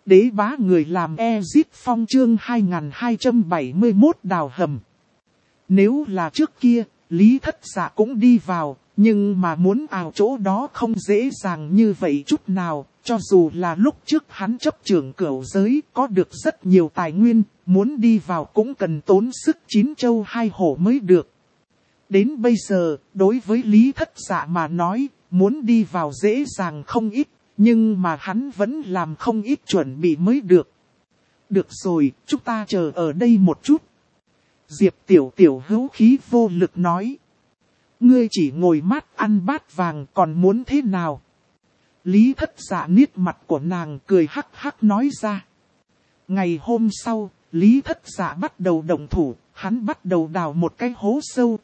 Đế bá người làm Ezit Phong chương 2271 đào hầm. Nếu là trước kia, Lý Thất Dạ cũng đi vào, nhưng mà muốn vào chỗ đó không dễ dàng như vậy chút nào, cho dù là lúc trước hắn chấp trưởng cửu giới có được rất nhiều tài nguyên, muốn đi vào cũng cần tốn sức 9 châu 2 hổ mới được. Đến bây giờ, đối với Lý Thất Dạ mà nói, muốn đi vào dễ dàng không ít, nhưng mà hắn vẫn làm không ít chuẩn bị mới được. Được rồi, chúng ta chờ ở đây một chút. Diệp Tiểu Tiểu hữu khí vô lực nói. Ngươi chỉ ngồi mát ăn bát vàng còn muốn thế nào? Lý Thất Dạ niết mặt của nàng cười hắc hắc nói ra. Ngày hôm sau, Lý Thất Dạ bắt đầu động thủ, hắn bắt đầu đào một cái hố sâu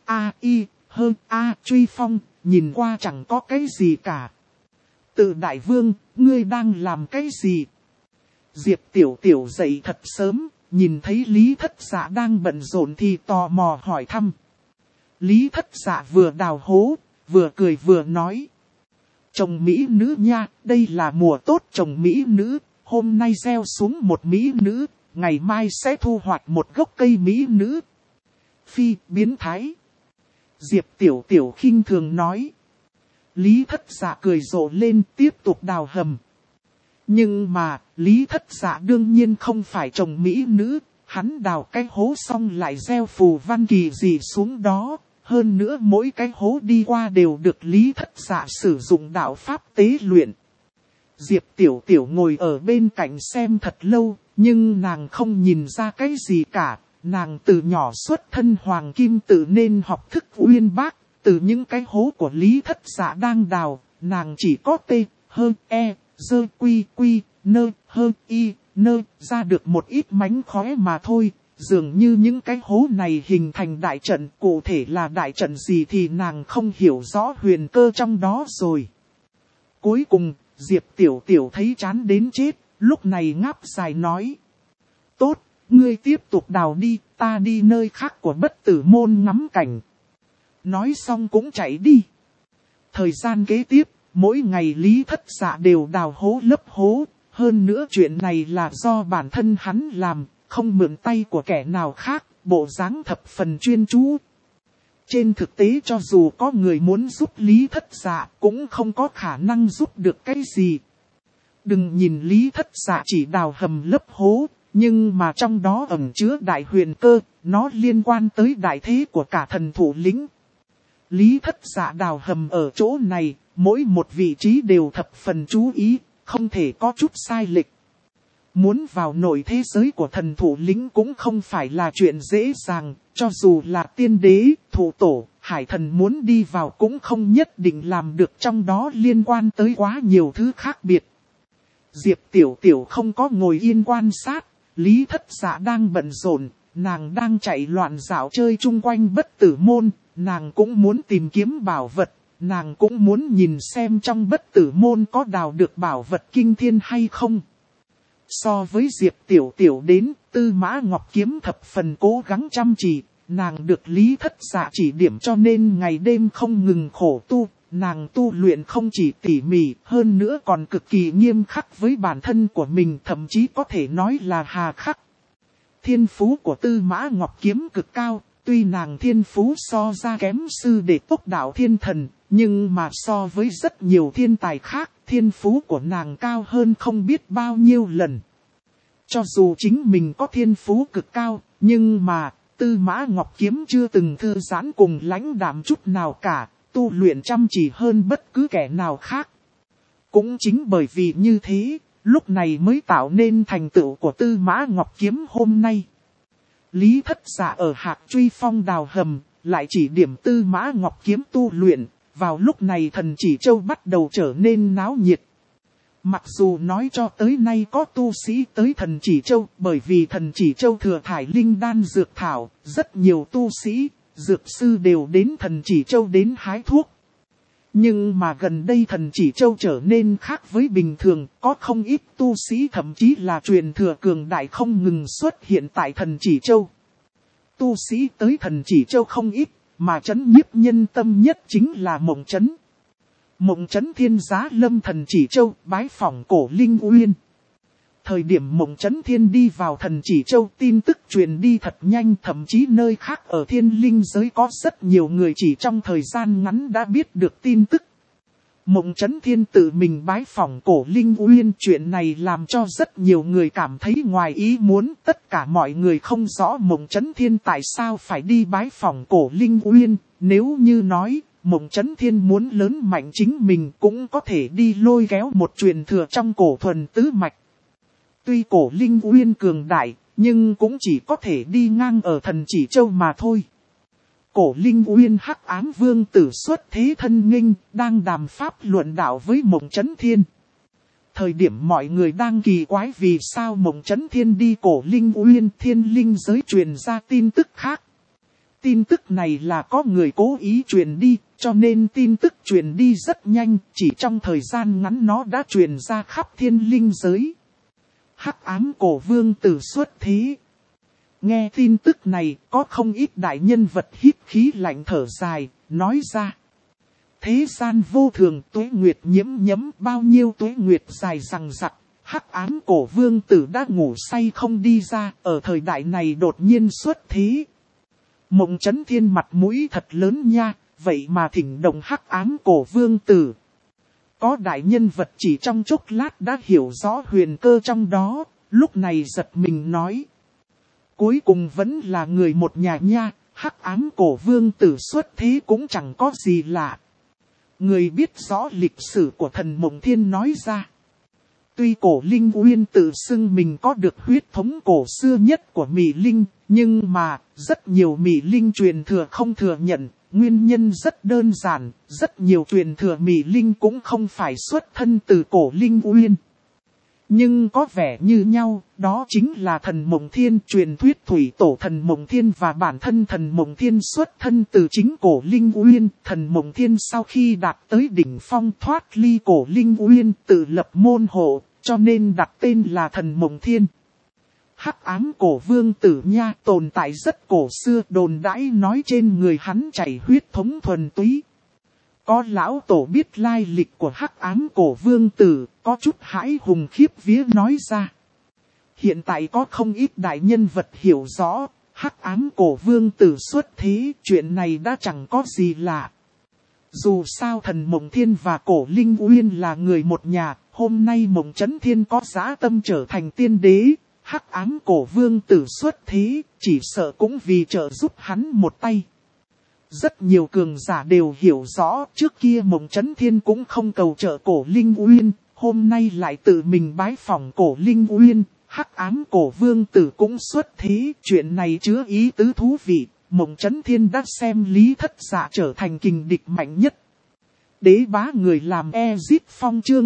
truy phong, nhìn qua chẳng có cái gì cả. Tự đại vương, ngươi đang làm cái gì? Diệp Tiểu Tiểu dậy thật sớm, nhìn thấy Lý Thất Dạ đang bận rộn thì tò mò hỏi thăm. Lý Thất Dạ vừa đào hố, vừa cười vừa nói. Trồng mỹ nữ nha, đây là mùa tốt trồng mỹ nữ, hôm nay gieo xuống một mỹ nữ, ngày mai sẽ thu hoạch một gốc cây mỹ nữ. Phi, biến thái. Diệp Tiểu Tiểu khinh thường nói. Lý Thất Dạ cười rộ lên tiếp tục đào hầm. Nhưng mà, Lý Thất Dạ đương nhiên không phải trồng mỹ nữ, hắn đào cái hố xong lại gieo phù văn kỳ dị xuống đó. Hơn nữa mỗi cái hố đi qua đều được Lý Thất Dạ sử dụng đạo pháp tế luyện. Diệp Tiểu Tiểu ngồi ở bên cạnh xem thật lâu, nhưng nàng không nhìn ra cái gì cả. Nàng từ nhỏ xuất thân hoàng kim tự nên học thức uyên bác, từ những cái hố của Lý Thất Dạ đang đào, nàng chỉ có ra được một ít mánh khóe mà thôi. Dường như những cái hố này hình thành đại trận, cụ thể là đại trận gì thì nàng không hiểu rõ huyền cơ trong đó rồi. Cuối cùng, Diệp Tiểu Tiểu thấy chán đến chết, lúc này ngáp dài nói. Tốt, ngươi tiếp tục đào đi, ta đi nơi khác của Bất Tử Môn ngắm cảnh. Nói xong cũng chạy đi. Thời gian kế tiếp, mỗi ngày Lý Thất Dạ đều đào hố lấp hố, hơn nữa chuyện này là do bản thân hắn làm. Không mượn tay của kẻ nào khác, bộ dáng thập phần chuyên chú. Trên thực tế cho dù có người muốn giúp Lý Thất Dạ cũng không có khả năng giúp được cái gì. Đừng nhìn Lý Thất Dạ chỉ đào hầm lấp hố, nhưng mà trong đó ẩn chứa đại huyền cơ, nó liên quan tới đại thế của cả thần thủ lĩnh. Lý Thất Dạ đào hầm ở chỗ này, mỗi một vị trí đều thập phần chú ý, không thể có chút sai lệch. Muốn vào nội thế giới của thần thủ lĩnh cũng không phải là chuyện dễ dàng, cho dù là tiên đế, thủ tổ, hải thần muốn đi vào cũng không nhất định làm được, trong đó liên quan tới quá nhiều thứ khác biệt. Diệp Tiểu Tiểu không có ngồi yên quan sát, Lý Thất Dạ đang bận rộn, nàng đang chạy loạn dạo chơi chung quanh Bất Tử Môn, nàng cũng muốn tìm kiếm bảo vật, nàng cũng muốn nhìn xem trong Bất Tử Môn có đào được bảo vật kinh thiên hay không. So với Diệp Tiểu Tiểu đến, Tư Mã Ngọc Kiếm thập phần cố gắng chăm chỉ, nàng được Lý Thất Dạ chỉ điểm cho nên ngày đêm không ngừng khổ tu, nàng tu luyện không chỉ tỉ mỉ, hơn nữa còn cực kỳ nghiêm khắc với bản thân của mình, thậm chí có thể nói là hà khắc. Thiên phú của Tư Mã Ngọc Kiếm cực cao, tuy nàng thiên phú so ra kém sư đệ Tốc Đạo Thiên Thần, nhưng mà so với rất nhiều thiên tài khác, thiên phú của nàng cao hơn không biết bao nhiêu lần. Cho dù chính mình có thiên phú cực cao, nhưng mà Tư Mã Ngọc Kiếm chưa từng thư giãn cùng lãnh đạm chút nào cả, tu luyện chăm chỉ hơn bất cứ kẻ nào khác. Cũng chính bởi vì như thế, lúc này mới tạo nên thành tựu của Tư Mã Ngọc Kiếm hôm nay. Lý Thất Dạ ở Hạc Truy Phong đào hầm, lại chỉ điểm Tư Mã Ngọc Kiếm tu luyện. Vào lúc này Thần Chỉ Châu bắt đầu trở nên náo nhiệt. Mặc dù nói cho tới nay có tu sĩ tới Thần Chỉ Châu, bởi vì Thần Chỉ Châu thừa thải linh đan dược thảo, rất nhiều tu sĩ, dược sư đều đến Thần Chỉ Châu đến hái thuốc. Nhưng mà gần đây Thần Chỉ Châu trở nên khác với bình thường, có không ít tu sĩ thậm chí là truyền thừa cường đại không ngừng xuất hiện tại Thần Chỉ Châu. Tu sĩ tới Thần Chỉ Châu không ít, mà chấn nhiếp nhân tâm nhất chính là Mộng Chấn. Mộng Chấn Thiên Giá Lâm Thần Chỉ Châu bái phỏng Cổ Linh Uyên. Thời điểm Mộng Chấn Thiên đi vào Thần Chỉ Châu, tin tức truyền đi thật nhanh, thậm chí nơi khác ở Thiên Linh giới có rất nhiều người chỉ trong thời gian ngắn đã biết được tin tức. Mộng Chấn Thiên tự mình bái phỏng Cổ Linh Uyên, chuyện này làm cho rất nhiều người cảm thấy ngoài ý muốn. Tất cả mọi người không rõ Mộng Chấn Thiên tại sao phải đi bái phỏng Cổ Linh Uyên. Nếu như nói Mộng Chấn Thiên muốn lớn mạnh chính mình cũng có thể đi lôi kéo một truyền thừa trong Cổ Thuần tứ mạch. Tuy Cổ Linh Uyên cường đại, nhưng cũng chỉ có thể đi ngang ở Thần Chỉ Châu mà thôi. Cổ Linh Uyên Hắc Ám Vương tử xuất thế thân nghênh, đang đàm pháp luận đạo với Mộng Chấn Thiên. Thời điểm mọi người đang kỳ quái vì sao Mộng Chấn Thiên đi Cổ Linh Uyên, Thiên Linh giới truyền ra tin tức khác. Tin tức này là có người cố ý truyền đi, cho nên tin tức truyền đi rất nhanh, chỉ trong thời gian ngắn nó đã truyền ra khắp Thiên Linh giới. Hắc Ám Cổ Vương tử xuất thế. Nghe tin tức này, có không ít đại nhân vật hít khí lạnh thở dài, nói ra. Thế gian vô thường, tuế nguyệt nhiễm nhấm, bao nhiêu tuế nguyệt dài rằng rặc. Hắc Ám Cổ Vương tử đã ngủ say không đi ra, ở thời đại này đột nhiên xuất thế. Mộng Chấn Thiên mặt mũi thật lớn nha, vậy mà thỉnh động Hắc Ám Cổ Vương tử. Có đại nhân vật chỉ trong chốc lát đã hiểu rõ huyền cơ trong đó, lúc này giật mình nói. Cuối cùng vẫn là người một nhà nha, Hắc Ám Cổ Vương tử xuất thế cũng chẳng có gì lạ. Người biết rõ lịch sử của thần Mộng Thiên nói ra. Tuy Cổ Linh Uyên tự xưng mình có được huyết thống cổ xưa nhất của Mị Linh, nhưng mà rất nhiều Mị Linh truyền thừa không thừa nhận. Nguyên nhân rất đơn giản, rất nhiều truyền thừa Mị Linh cũng không phải xuất thân từ Cổ Linh Uyên. Nhưng có vẻ như nhau, đó chính là thần Mộng Thiên, truyền thuyết thủy tổ thần Mộng Thiên và bản thân thần Mộng Thiên xuất thân từ chính Cổ Linh Uyên. Thần Mộng Thiên sau khi đạt tới đỉnh phong thoát ly Cổ Linh Uyên tự lập môn hộ, cho nên đặt tên là thần Mộng Thiên. Hắc Ám Cổ Vương tử nha tồn tại rất cổ xưa, đồn đãi nói trên người hắn chảy huyết thống thuần túy. Có lão tổ biết lai lịch của Hắc Ám Cổ Vương tử, có chút hãi hùng khiếp vía nói ra. Hiện tại có không ít đại nhân vật hiểu rõ, Hắc Ám Cổ Vương tử xuất thế, chuyện này đã chẳng có gì lạ. Dù sao thần Mộng Thiên và Cổ Linh Uyên là người một nhà, hôm nay Mộng Chấn Thiên có dã tâm trở thành tiên đế. Hắc Ám Cổ Vương tử xuất thế, chỉ sợ cũng vì trợ giúp hắn một tay. Rất nhiều cường giả đều hiểu rõ, trước kia Mộng Chấn Thiên cũng không cầu trợ Cổ Linh Uyên, hôm nay lại tự mình bái phỏng Cổ Linh Uyên. Hắc Ám Cổ Vương tử cũng xuất thế, chuyện này chứa ý tứ thú vị. Mộng Chấn Thiên đã xem Lý Thất Dạ trở thành kình địch mạnh nhất. Đế bá người làm Ezit Phong chương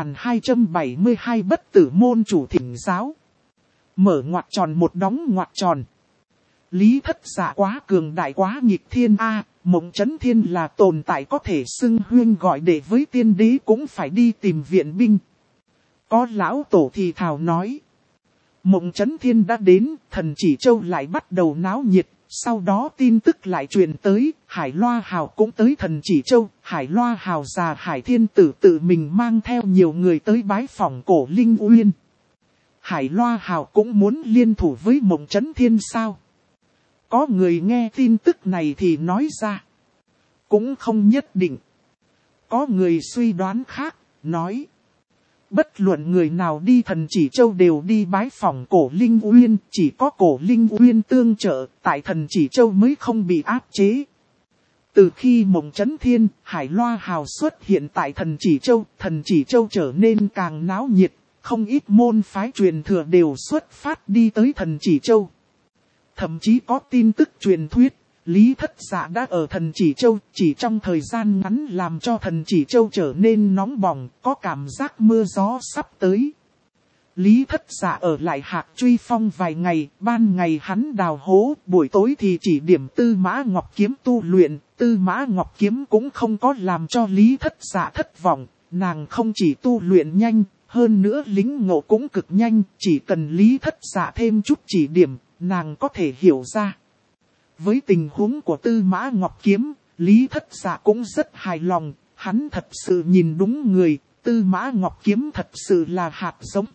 2272 bất tử môn chủ thỉnh giáo. Mở ngoặc tròn một đóng ngoặc tròn. Lý Thất Dạ quá cường đại quá nghịch thiên a, Mộng Chấn Thiên là tồn tại có thể xưng huyên gọi đệ với tiên đế cũng phải đi tìm viện binh. Có lão tổ thì thào nói. Mộng Chấn Thiên đã đến, Thần Chỉ Châu lại bắt đầu náo nhiệt. Sau đó tin tức lại truyền tới, Hải Loa Hào cũng tới Thần Chỉ Châu. Hải Loa Hào già Hải Thiên Tử tự mình mang theo nhiều người tới bái phỏng Cổ Linh Uyên. Hải Loa Hào cũng muốn liên thủ với Mộng Chấn Thiên sao? Có người nghe tin tức này thì nói ra. Cũng không nhất định. Có người suy đoán khác, nói. Bất luận người nào đi Thần Chỉ Châu đều đi bái phỏng Cổ Linh Uyên, chỉ có Cổ Linh Uyên tương trợ, tại Thần Chỉ Châu mới không bị áp chế. Từ khi Mộng Chấn Thiên, Hải Loa Hào xuất hiện tại Thần Chỉ Châu trở nên càng náo nhiệt, không ít môn phái truyền thừa đều xuất phát đi tới Thần Chỉ Châu. Thậm chí có tin tức truyền thuyết, Lý Thất Dạ đã ở Thần Chỉ Châu, chỉ trong thời gian ngắn làm cho Thần Chỉ Châu trở nên nóng bỏng, có cảm giác mưa gió sắp tới. Lý Thất Dạ ở lại Hạc Truy Phong vài ngày, ban ngày hắn đào hố, buổi tối thì chỉ điểm Tư Mã Ngọc Kiếm tu luyện. Tư Mã Ngọc Kiếm cũng không có làm cho Lý Thất Dạ thất vọng, nàng không chỉ tu luyện nhanh, hơn nữa lĩnh ngộ cũng cực nhanh, chỉ cần Lý Thất Dạ thêm chút chỉ điểm, nàng có thể hiểu ra. Với tình huống của Tư Mã Ngọc Kiếm, Lý Thất Dạ cũng rất hài lòng, hắn thật sự nhìn đúng người, Tư Mã Ngọc Kiếm thật sự là hạt giống tốt,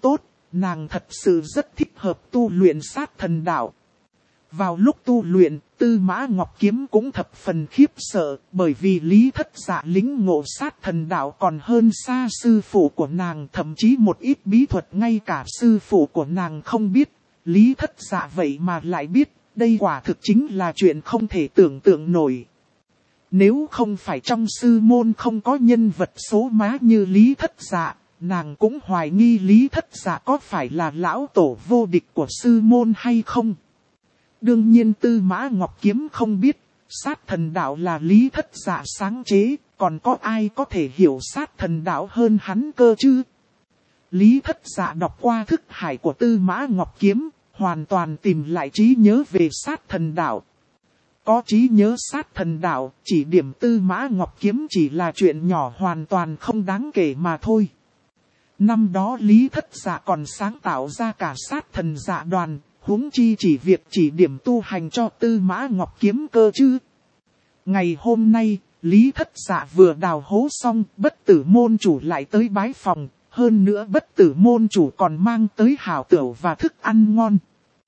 nàng thật sự rất thích hợp tu luyện sát thần đạo. Vào lúc tu luyện, Tư Mã Ngọc Kiếm cũng thập phần khiếp sợ, bởi vì Lý Thất Dạ lĩnh ngộ sát thần đạo còn hơn xa sư phụ của nàng, thậm chí một ít bí thuật ngay cả sư phụ của nàng không biết. Lý Thất Dạ vậy mà lại biết, đây quả thực chính là chuyện không thể tưởng tượng nổi. Nếu không phải trong sư môn không có nhân vật số má như Lý Thất Dạ, nàng cũng hoài nghi Lý Thất Dạ có phải là lão tổ vô địch của sư môn hay không. Đương nhiên Tư Mã Ngọc Kiếm không biết, sát thần đạo là Lý Thất Dạ sáng chế, còn có ai có thể hiểu sát thần đạo hơn hắn cơ chứ? Lý Thất Dạ đọc qua thức hải của Tư Mã Ngọc Kiếm, hoàn toàn tìm lại trí nhớ về sát thần đạo. Có trí nhớ sát thần đạo, chỉ điểm Tư Mã Ngọc Kiếm chỉ là chuyện nhỏ hoàn toàn không đáng kể mà thôi. Năm đó Lý Thất Dạ còn sáng tạo ra cả sát thần dạ đoàn, huống chi chỉ việc chỉ điểm tu hành cho Tư Mã Ngọc Kiếm cơ chứ. Ngày hôm nay, Lý Thất Dạ vừa đào hố xong, Bất Tử môn chủ lại tới bái phòng, hơn nữa Bất Tử môn chủ còn mang tới hảo tửu và thức ăn ngon.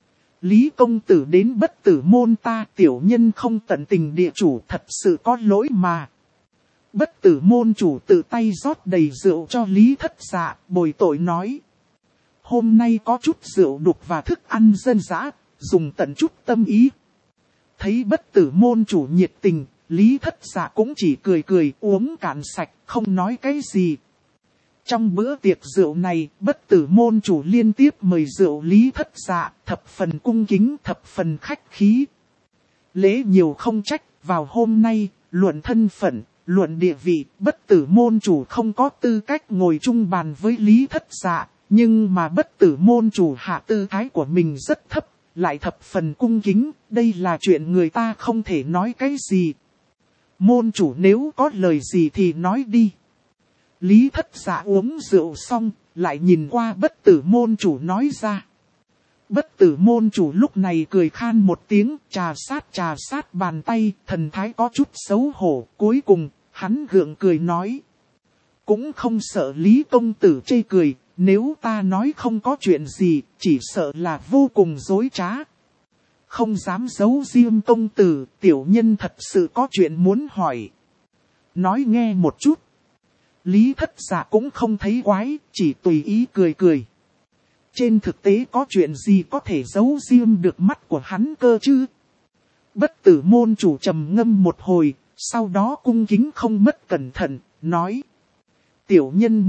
Lý công tử đến Bất Tử môn ta, tiểu nhân không tận tình địa chủ, thật sự có lỗi mà. Bất Tử môn chủ tự tay rót đầy rượu cho Lý Thất Dạ, bồi tội nói. Hôm nay có chút rượu đục và thức ăn dân dã, dùng tận chút tâm ý. Thấy Bất Tử môn chủ nhiệt tình, Lý Thất Dạ cũng chỉ cười cười uống cạn sạch, không nói cái gì. Trong bữa tiệc rượu này, Bất Tử môn chủ liên tiếp mời rượu Lý Thất Dạ, thập phần cung kính, thập phần khách khí. Lễ nhiều không trách, vào hôm nay, luận thân phận, luận địa vị, Bất Tử môn chủ không có tư cách ngồi chung bàn với Lý Thất Dạ, nhưng mà Bất Tử môn chủ hạ tư thái của mình rất thấp, lại thập phần cung kính, đây là chuyện người ta không thể nói cái gì. Môn chủ nếu có lời gì thì nói đi. Lý Thất Dạ uống rượu xong, lại nhìn qua Bất Tử môn chủ nói ra. Bất Tử môn chủ lúc này cười khan một tiếng, trà sát bàn tay, thần thái có chút xấu hổ, cuối cùng, hắn gượng cười nói. Cũng không sợ Lý công tử chê cười, nếu ta nói không có chuyện gì, chỉ sợ là vô cùng dối trá. Không dám giấu riêng công tử, tiểu nhân thật sự có chuyện muốn hỏi. Nói nghe một chút. Lý Thất Dạ cũng không thấy quái, chỉ tùy ý cười cười. Trên thực tế có chuyện gì có thể giấu riêng được mắt của hắn cơ chứ? Bất Tử môn chủ trầm ngâm một hồi, sau đó cung kính không mất cẩn thận, nói. Tiểu nhân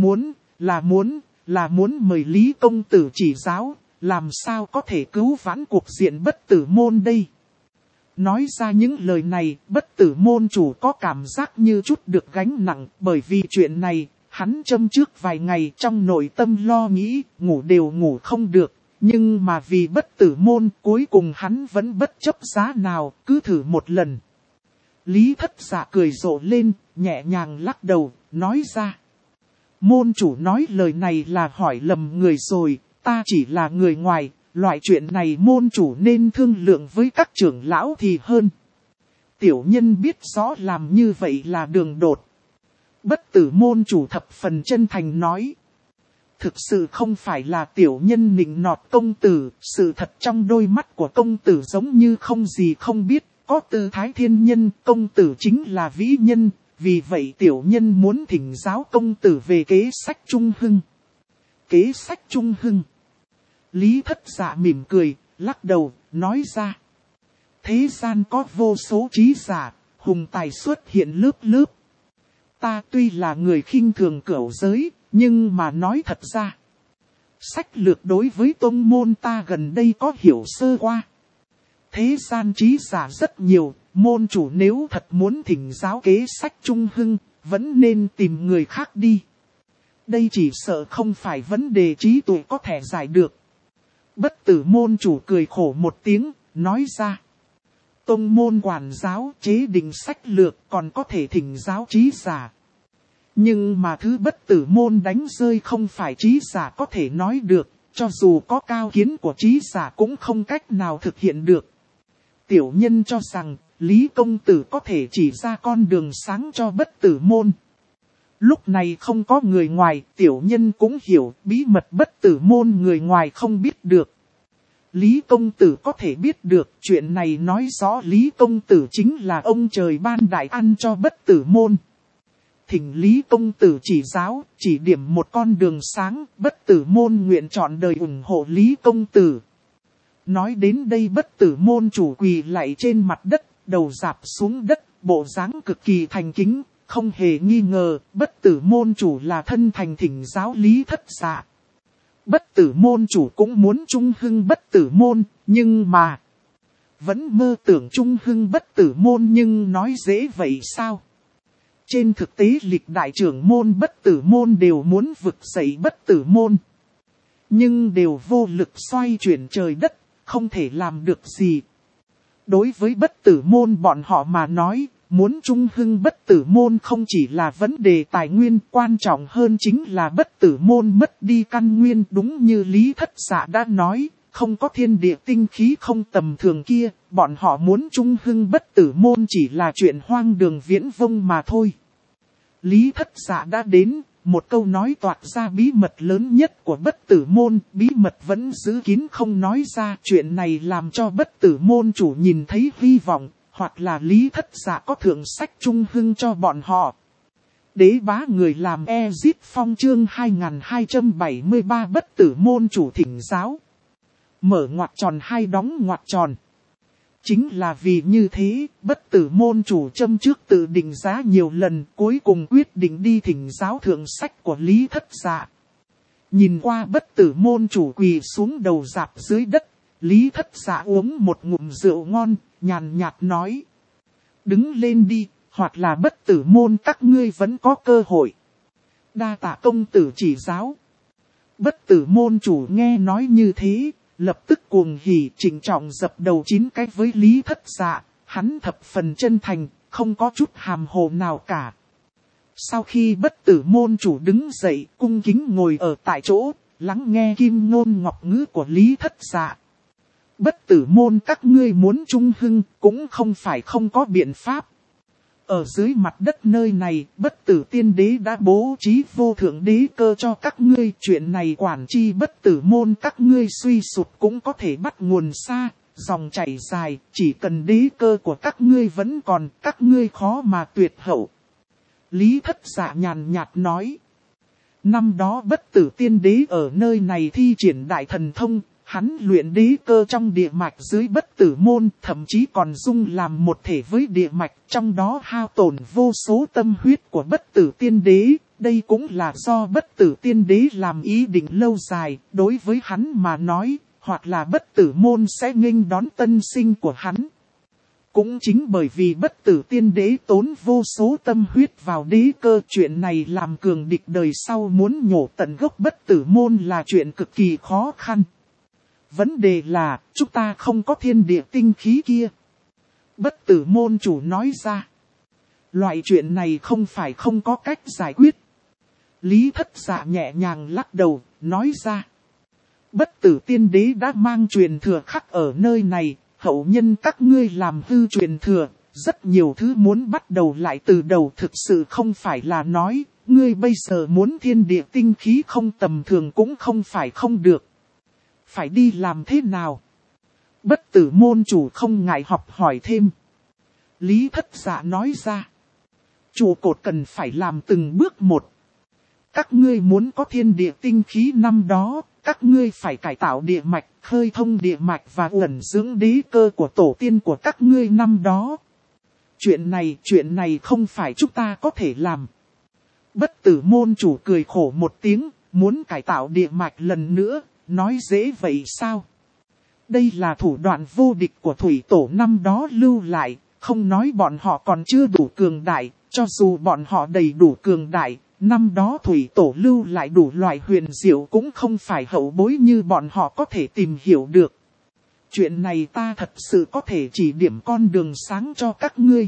muốn mời Lý công tử chỉ giáo, làm sao có thể cứu vãn cuộc diện Bất Tử môn đây? Nói ra những lời này, Bất Tử môn chủ có cảm giác như chút được gánh nặng, bởi vì chuyện này, hắn châm trước vài ngày trong nội tâm lo nghĩ, ngủ đều ngủ không được, nhưng mà vì Bất Tử môn cuối cùng hắn vẫn bất chấp giá nào, cứ thử một lần. Lý Thất Dạ cười rộ lên, nhẹ nhàng lắc đầu, nói ra. Môn chủ nói lời này là hỏi lầm người rồi, ta chỉ là người ngoài, loại chuyện này môn chủ nên thương lượng với các trưởng lão thì hơn. Tiểu nhân biết rõ làm như vậy là đường đột. Bất Tử môn chủ thập phần chân thành nói. Thực sự không phải là tiểu nhân nịnh nọt công tử, sự thật trong đôi mắt của công tử giống như không gì không biết, có tư thái thiên nhân, công tử chính là vĩ nhân, vì vậy tiểu nhân muốn thỉnh giáo công tử về kế sách trung hưng. Kế sách trung hưng. Lý Thất Dạ mỉm cười, lắc đầu, nói ra. Thế gian có vô số trí giả, hùng tài xuất hiện lớp lớp. Ta tuy là người khinh thường cửu giới, nhưng mà nói thật ra. Sách lược đối với tông môn ta gần đây có hiểu sơ qua. Thế gian trí giả rất nhiều, môn chủ nếu thật muốn thỉnh giáo kế sách trung hưng, vẫn nên tìm người khác đi. Đây chỉ sợ không phải vấn đề trí tuệ có thể giải được. Bất Tử môn chủ cười khổ một tiếng, nói ra. Tông môn quản giáo chế định sách lược còn có thể thỉnh giáo trí giả. Nhưng mà thứ Bất Tử môn đánh rơi không phải trí giả có thể nói được, cho dù có cao kiến của trí giả cũng không cách nào thực hiện được. Tiểu nhân cho rằng, Lý công tử có thể chỉ ra con đường sáng cho Bất Tử môn. Lúc này không có người ngoài, tiểu nhân cũng hiểu bí mật bất tử môn người ngoài không biết được. Lý công tử có thể biết được, chuyện này nói rõ Lý công tử chính là ông trời ban đại ăn cho bất tử môn. Thỉnh Lý công tử chỉ giáo, chỉ điểm một con đường sáng, bất tử môn nguyện trọn đời ủng hộ Lý công tử. Nói đến đây bất tử môn chủ quỳ lạy trên mặt đất, đầu rạp xuống đất, bộ dáng cực kỳ thành kính, không hề nghi ngờ, bất tử môn chủ là thân thành thỉnh giáo Lý Thất Dạ. Bất tử môn chủ cũng muốn trung hưng bất tử môn, nhưng mà vẫn mơ tưởng trung hưng bất tử môn, nhưng nói dễ vậy sao? Trên thực tế lịch đại trưởng môn bất tử môn đều muốn vực dậy bất tử môn, nhưng đều vô lực xoay chuyển trời đất, không thể làm được gì. Đối với bất tử môn bọn họ mà nói, muốn trung hưng bất tử môn không chỉ là vấn đề tài nguyên, quan trọng hơn chính là bất tử môn mất đi căn nguyên. Đúng như Lý Thất Dạ đã nói, không có thiên địa tinh khí không tầm thường kia, bọn họ muốn trung hưng bất tử môn chỉ là chuyện hoang đường viễn vông mà thôi. Lý Thất Dạ đã đến, một câu nói toạc ra bí mật lớn nhất của bất tử môn, bí mật vẫn giữ kín không nói ra. Chuyện này làm cho bất tử môn chủ nhìn thấy hy vọng, hoặc là Lý Thất Dạ có thượng sách trung hưng cho bọn họ. Đế bá người làm Ezit Phong chương 2273 bất tử môn chủ thỉnh giáo. Mở ngoặc tròn hay đóng ngoặc tròn. Chính là vì như thế, bất tử môn chủ châm trước tự định giá nhiều lần, cuối cùng quyết định đi thỉnh giáo thượng sách của Lý Thất Dạ. Nhìn qua bất tử môn chủ quỳ xuống đầu rạp dưới đất, Lý Thất Dạ uống một ngụm rượu ngon, nhàn nhạt nói. Đứng lên đi, hoặc là bất tử môn các ngươi vẫn có cơ hội. Đa tạ công tử chỉ giáo. Bất tử môn chủ nghe nói như thế, lập tức cuồng hỉ trịnh trọng dập đầu 9 cái với Lý Thất Dạ, hắn thập phần chân thành, không có chút hàm hồ nào cả. Sau khi bất tử môn chủ đứng dậy, cung kính ngồi ở tại chỗ, lắng nghe kim ngôn ngọc ngữ của Lý Thất Dạ. Bất tử môn các ngươi muốn trung hưng, cũng không phải không có biện pháp. Ở dưới mặt đất nơi này, bất tử tiên đế đã bố trí vô thượng đế cơ cho các ngươi. Chuyện này quản chi bất tử môn các ngươi suy sụp cũng có thể bắt nguồn xa, dòng chảy dài. Chỉ cần đế cơ của các ngươi vẫn còn, các ngươi khó mà tuyệt hậu. Lý Thất Dạ nhàn nhạt nói. Năm đó bất tử tiên đế ở nơi này thi triển đại thần thông. Hắn luyện đế cơ trong địa mạch dưới bất tử môn, thậm chí còn dung làm một thể với địa mạch, trong đó hao tổn vô số tâm huyết của bất tử tiên đế. Đây cũng là do bất tử tiên đế làm ý định lâu dài, đối với hắn mà nói, hoặc là bất tử môn sẽ nghênh đón tân sinh của hắn. Cũng chính bởi vì bất tử tiên đế tốn vô số tâm huyết vào đế cơ, chuyện này làm cường địch đời sau muốn nhổ tận gốc bất tử môn là chuyện cực kỳ khó khăn. Vấn đề là, chúng ta không có thiên địa tinh khí kia. Bất tử môn chủ nói ra. Loại chuyện này không phải không có cách giải quyết. Lý Thất Dạ nhẹ nhàng lắc đầu, nói ra. Bất tử tiên đế đã mang truyền thừa khắc ở nơi này, hậu nhân các ngươi làm hư truyền thừa. Rất nhiều thứ muốn bắt đầu lại từ đầu, thực sự không phải là nói, ngươi bây giờ muốn thiên địa tinh khí không tầm thường cũng không phải không được. Phải đi làm thế nào? Bất tử môn chủ không ngại học hỏi thêm. Lý Thất Dạ nói ra. Trụ cột cần phải làm từng bước một. Các ngươi muốn có thiên địa tinh khí năm đó, các ngươi phải cải tạo địa mạch, khơi thông địa mạch và ẩn dưỡng đế cơ của tổ tiên của các ngươi năm đó. Chuyện này không phải chúng ta có thể làm. Bất tử môn chủ cười khổ một tiếng, muốn cải tạo địa mạch lần nữa. Nói dễ vậy sao? Đây là thủ đoạn vô địch của thủy tổ năm đó lưu lại, không nói bọn họ còn chưa đủ cường đại, cho dù bọn họ đầy đủ cường đại, năm đó thủy tổ lưu lại đủ loại huyền diệu cũng không phải hậu bối như bọn họ có thể tìm hiểu được. Chuyện này ta thật sự có thể chỉ điểm con đường sáng cho các ngươi.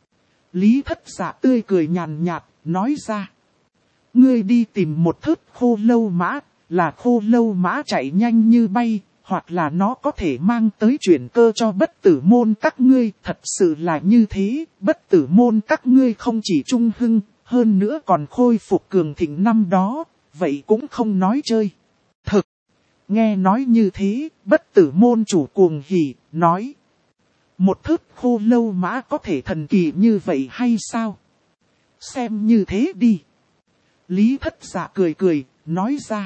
Lý Thất Dạ tươi cười nhàn nhạt, nói ra. Ngươi đi tìm một thớt khô lâu mã. Là khô lâu mã chạy nhanh như bay, hoặc là nó có thể mang tới chuyển cơ cho bất tử môn các ngươi. Thật sự là như thế, bất tử môn các ngươi không chỉ trung hưng, hơn nữa còn khôi phục cường thịnh năm đó, vậy cũng không nói chơi. Thực, nghe nói như thế, Bất Tử môn chủ cuồng hỉ, nói. Một thớt khô lâu mã có thể thần kỳ như vậy hay sao? Xem như thế đi. Lý Thất Dạ cười cười, nói ra.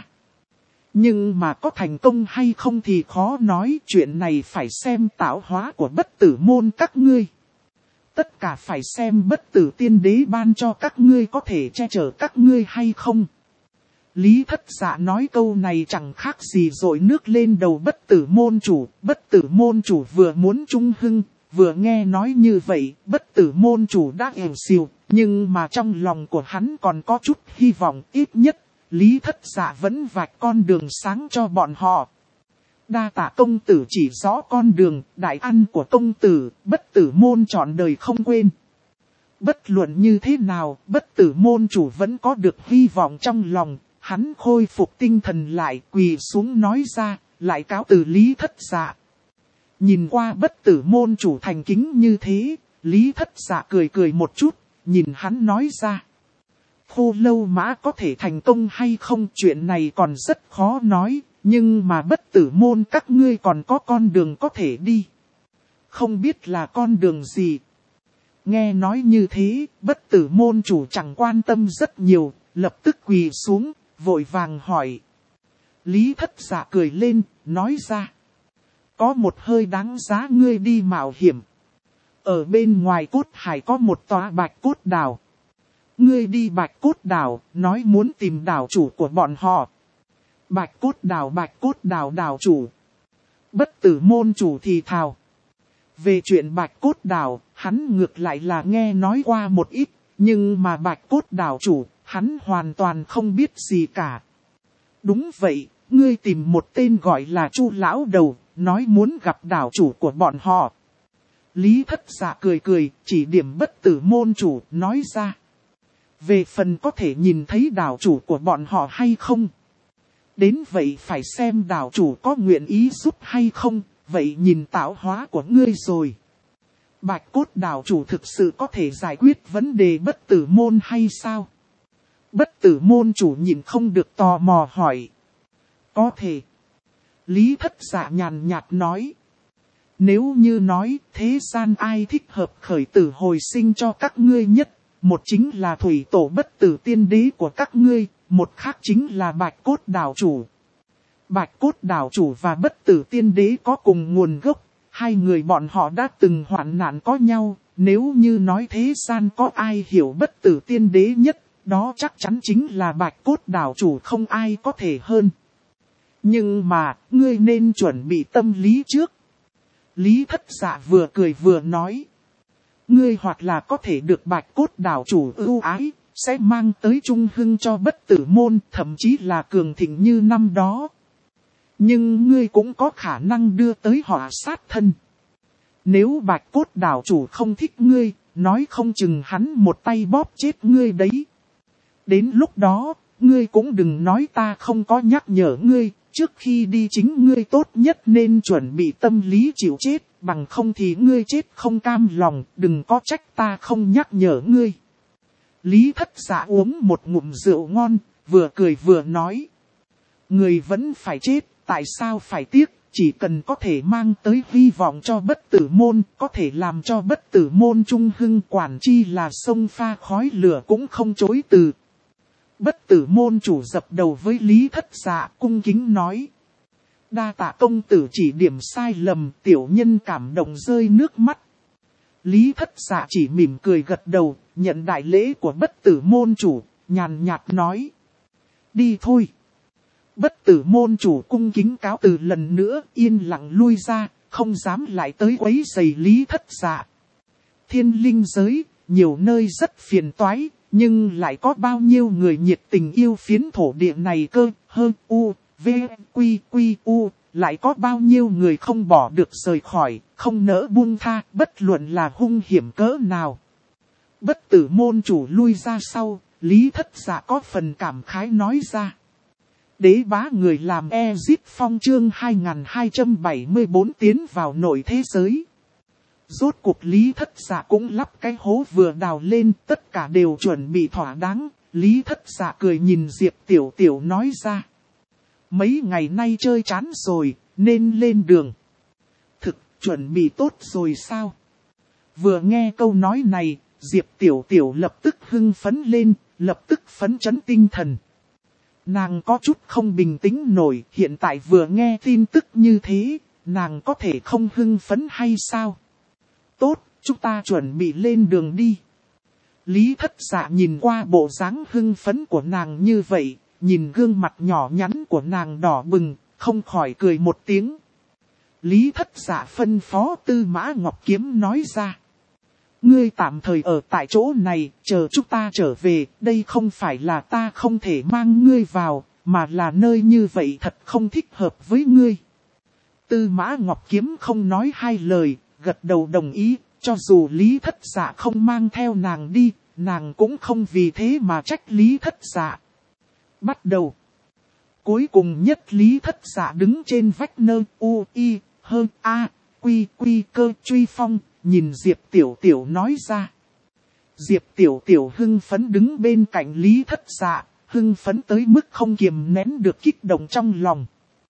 Nhưng mà có thành công hay không thì khó nói, chuyện này phải xem tạo hóa của Bất Tử môn các ngươi. Tất cả phải xem Bất Tử tiên đế ban cho các ngươi có thể che chở các ngươi hay không. Lý Thất Dạ nói câu này chẳng khác gì dội nước lên đầu Bất Tử môn chủ. Bất Tử môn chủ vừa muốn trung hưng, vừa nghe nói như vậy, Bất Tử môn chủ đã ẻo xìu. Nhưng mà trong lòng của hắn còn có chút hy vọng, ít nhất, Lý Thất Dạ vẫn vạch con đường sáng cho bọn họ. Đa tạ công tử chỉ rõ con đường, đại ăn của công tử, Bất Tử môn trọn đời không quên. Bất luận như thế nào, Bất Tử môn chủ vẫn có được hy vọng trong lòng, hắn khôi phục tinh thần lại, quỳ xuống nói ra, lại cáo từ Lý Thất Dạ. Nhìn qua Bất Tử môn chủ thành kính như thế, Lý Thất Dạ cười cười một chút, nhìn hắn nói ra. Khô lâu mã có thể thành công hay không, chuyện này còn rất khó nói, nhưng mà Bất Tử môn các ngươi còn có con đường có thể đi. Không biết là con đường gì. Nghe nói như thế, Bất Tử môn chủ chẳng quan tâm rất nhiều, lập tức quỳ xuống, vội vàng hỏi. Lý Thất Dạ cười lên, nói ra. Có một hơi đáng giá ngươi đi mạo hiểm. Ở bên ngoài cốt hải có một tòa bạch cốt đảo. Ngươi đi bạch cốt đảo, nói muốn tìm đảo chủ của bọn họ. Bạch cốt đảo đảo chủ. Bất Tử môn chủ thì thào. Về chuyện bạch cốt đảo, hắn ngược lại là nghe nói qua một ít, nhưng mà bạch cốt đảo chủ, hắn hoàn toàn không biết gì cả. Đúng vậy, ngươi tìm một tên gọi là Chu lão đầu, nói muốn gặp đảo chủ của bọn họ. Lý Thất Dạ cười cười, chỉ điểm Bất Tử môn chủ, nói ra. Về phần có thể nhìn thấy đảo chủ của bọn họ hay không? Đến vậy phải xem đảo chủ có nguyện ý giúp hay không, vậy nhìn tạo hóa của ngươi rồi. Bạch cốt đảo chủ thực sự có thể giải quyết vấn đề Bất Tử môn hay sao? Bất Tử môn chủ nhìn không được tò mò hỏi. Có thể. Lý Thất Dạ nhàn nhạt nói. Nếu như nói thế gian ai thích hợp khởi tử hồi sinh cho các ngươi nhất, một chính là thủy tổ Bất Tử tiên đế của các ngươi, một khác chính là bạch cốt đảo chủ. Bạch cốt đảo chủ và Bất Tử tiên đế có cùng nguồn gốc, hai người bọn họ đã từng hoạn nạn có nhau, nếu như nói thế gian có ai hiểu Bất Tử tiên đế nhất, đó chắc chắn chính là bạch cốt đảo chủ, không ai có thể hơn. Nhưng mà, ngươi nên chuẩn bị tâm lý trước. Lý Thất Dạ vừa cười vừa nói. Ngươi hoặc là có thể được bạch cốt đảo chủ ưu ái, sẽ mang tới trung hưng cho Bất Tử môn, thậm chí là cường thịnh như năm đó. Nhưng ngươi cũng có khả năng đưa tới họa sát thân. Nếu bạch cốt đảo chủ không thích ngươi, nói không chừng hắn một tay bóp chết ngươi đấy. Đến lúc đó, ngươi cũng đừng nói ta không có nhắc nhở ngươi, trước khi đi chính ngươi tốt nhất nên chuẩn bị tâm lý chịu chết, bằng không thì ngươi chết không cam lòng, đừng có trách ta không nhắc nhở ngươi. Lý Thất Dạ uống một ngụm rượu ngon, vừa cười vừa nói. Người vẫn phải chết, tại sao phải tiếc, chỉ cần có thể mang tới hy vọng cho Bất Tử môn, có thể làm cho Bất Tử môn trung hưng, quản chi là sông pha khói lửa cũng không chối từ. Bất Tử môn chủ dập đầu với Lý Thất Dạ, cung kính nói. Đa tạ công tử chỉ điểm sai lầm, tiểu nhân cảm động rơi nước mắt. Lý Thất Dạ chỉ mỉm cười gật đầu, nhận đại lễ của Bất Tử môn chủ, nhàn nhạt nói. Đi thôi. Bất Tử môn chủ cung kính cáo từ lần nữa, yên lặng lui ra, không dám lại tới quấy rầy Lý Thất Dạ. Thiên linh giới, nhiều nơi rất phiền toái, nhưng lại có bao nhiêu người nhiệt tình yêu phiến thổ địa này cơ, hơn u, v, quy, u, lại có bao nhiêu người không bỏ được rời khỏi, không nỡ buông tha, bất luận là hung hiểm cỡ nào. Bất Tử môn chủ lui ra sau, Lý Thất Dạ có phần cảm khái nói ra. Đế bá người làm Exit Phong chương 2274 tiến vào nội thế giới. Rốt cuộc Lý Thất Dạ cũng lắp cái hố vừa đào lên, tất cả đều chuẩn bị thỏa đáng. Lý Thất Dạ cười nhìn Diệp Tiểu Tiểu nói ra. Mấy ngày nay chơi chán rồi, nên lên đường. Thực, chuẩn bị tốt rồi sao? Vừa nghe câu nói này, Diệp Tiểu Tiểu lập tức hưng phấn lên, lập tức phấn chấn tinh thần. Nàng có chút không bình tĩnh nổi, hiện tại vừa nghe tin tức như thế, nàng có thể không hưng phấn hay sao? Tốt, chúng ta chuẩn bị lên đường đi. Lý Thất Dạ nhìn qua bộ dáng hưng phấn của nàng như vậy, nhìn gương mặt nhỏ nhắn của nàng đỏ bừng, không khỏi cười một tiếng. Lý Thất Dạ phân phó Tư Mã Ngọc Kiếm nói ra. Ngươi tạm thời ở tại chỗ này, chờ chúng ta trở về, đây không phải là ta không thể mang ngươi vào, mà là nơi như vậy thật không thích hợp với ngươi. Tư Mã Ngọc Kiếm không nói hai lời, gật đầu đồng ý, cho dù Lý Thất Dạ không mang theo nàng đi, nàng cũng không vì thế mà trách Lý Thất Dạ. Bắt đầu. Cuối cùng nhất Lý Thất Dạ đứng trên vách nơ u i hơn a quy quy cơ truy phong, nhìn Diệp Tiểu Tiểu nói ra. Diệp Tiểu Tiểu hưng phấn đứng bên cạnh Lý Thất Dạ, hưng phấn tới mức không kiềm nén được kích động trong lòng.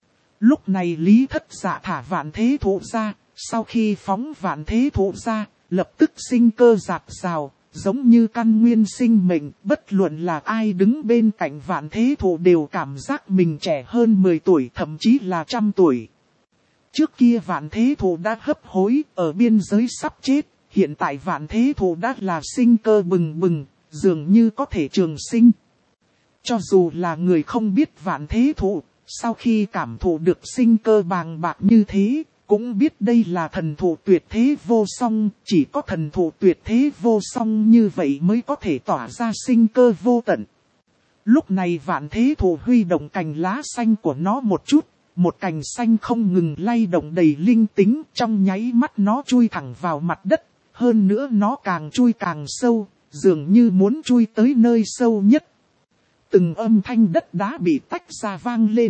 Lúc này Lý Thất Dạ thả Vạn Thế Thụ ra, sau khi phóng Vạn Thế Thụ ra, lập tức sinh cơ dạt dào, giống như căn nguyên sinh mệnh, bất luận là ai đứng bên cạnh Vạn Thế Thụ đều cảm giác mình trẻ hơn 10 tuổi, thậm chí là 100 tuổi. Trước kia Vạn Thế Thụ đã hấp hối, ở biên giới sắp chết, hiện tại Vạn Thế Thụ đã là sinh cơ bừng bừng, dường như có thể trường sinh. Cho dù là người không biết Vạn Thế Thụ, sau khi cảm thụ được sinh cơ bàng bạc như thế, cũng biết đây là thần thụ tuyệt thế vô song, chỉ có thần thụ tuyệt thế vô song như vậy mới có thể tỏa ra sinh cơ vô tận. Lúc này Vạn Thế Thụ huy động cành lá xanh của nó một chút, một cành xanh không ngừng lay động đầy linh tính, trong nháy mắt nó chui thẳng vào mặt đất, hơn nữa nó càng chui càng sâu, dường như muốn chui tới nơi sâu nhất. Từng âm thanh đất đá bị tách ra vang lên.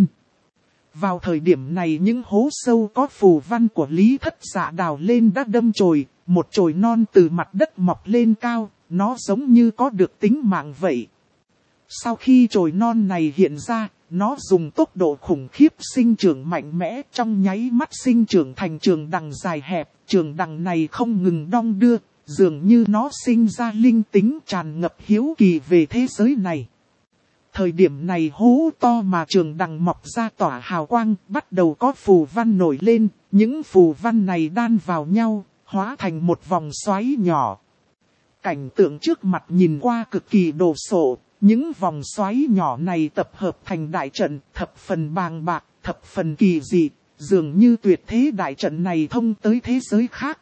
Vào thời điểm này những hố sâu có phù văn của Lý Thất Dạ đào lên đã đâm chồi, một chồi non từ mặt đất mọc lên cao, nó giống như có được tính mạng vậy. Sau khi chồi non này hiện ra, nó dùng tốc độ khủng khiếp sinh trưởng mạnh mẽ, trong nháy mắt sinh trưởng thành trường đằng dài hẹp, trường đằng này không ngừng đong đưa, dường như nó sinh ra linh tính tràn ngập hiếu kỳ về thế giới này. Thời điểm này hố to mà trường đằng mọc ra tỏa hào quang, bắt đầu có phù văn nổi lên, những phù văn này đan vào nhau, hóa thành một vòng xoáy nhỏ. Cảnh tượng trước mặt nhìn qua cực kỳ đồ sộ, những vòng xoáy nhỏ này tập hợp thành đại trận, thập phần bàng bạc, thập phần kỳ dị, dường như tuyệt thế đại trận này thông tới thế giới khác.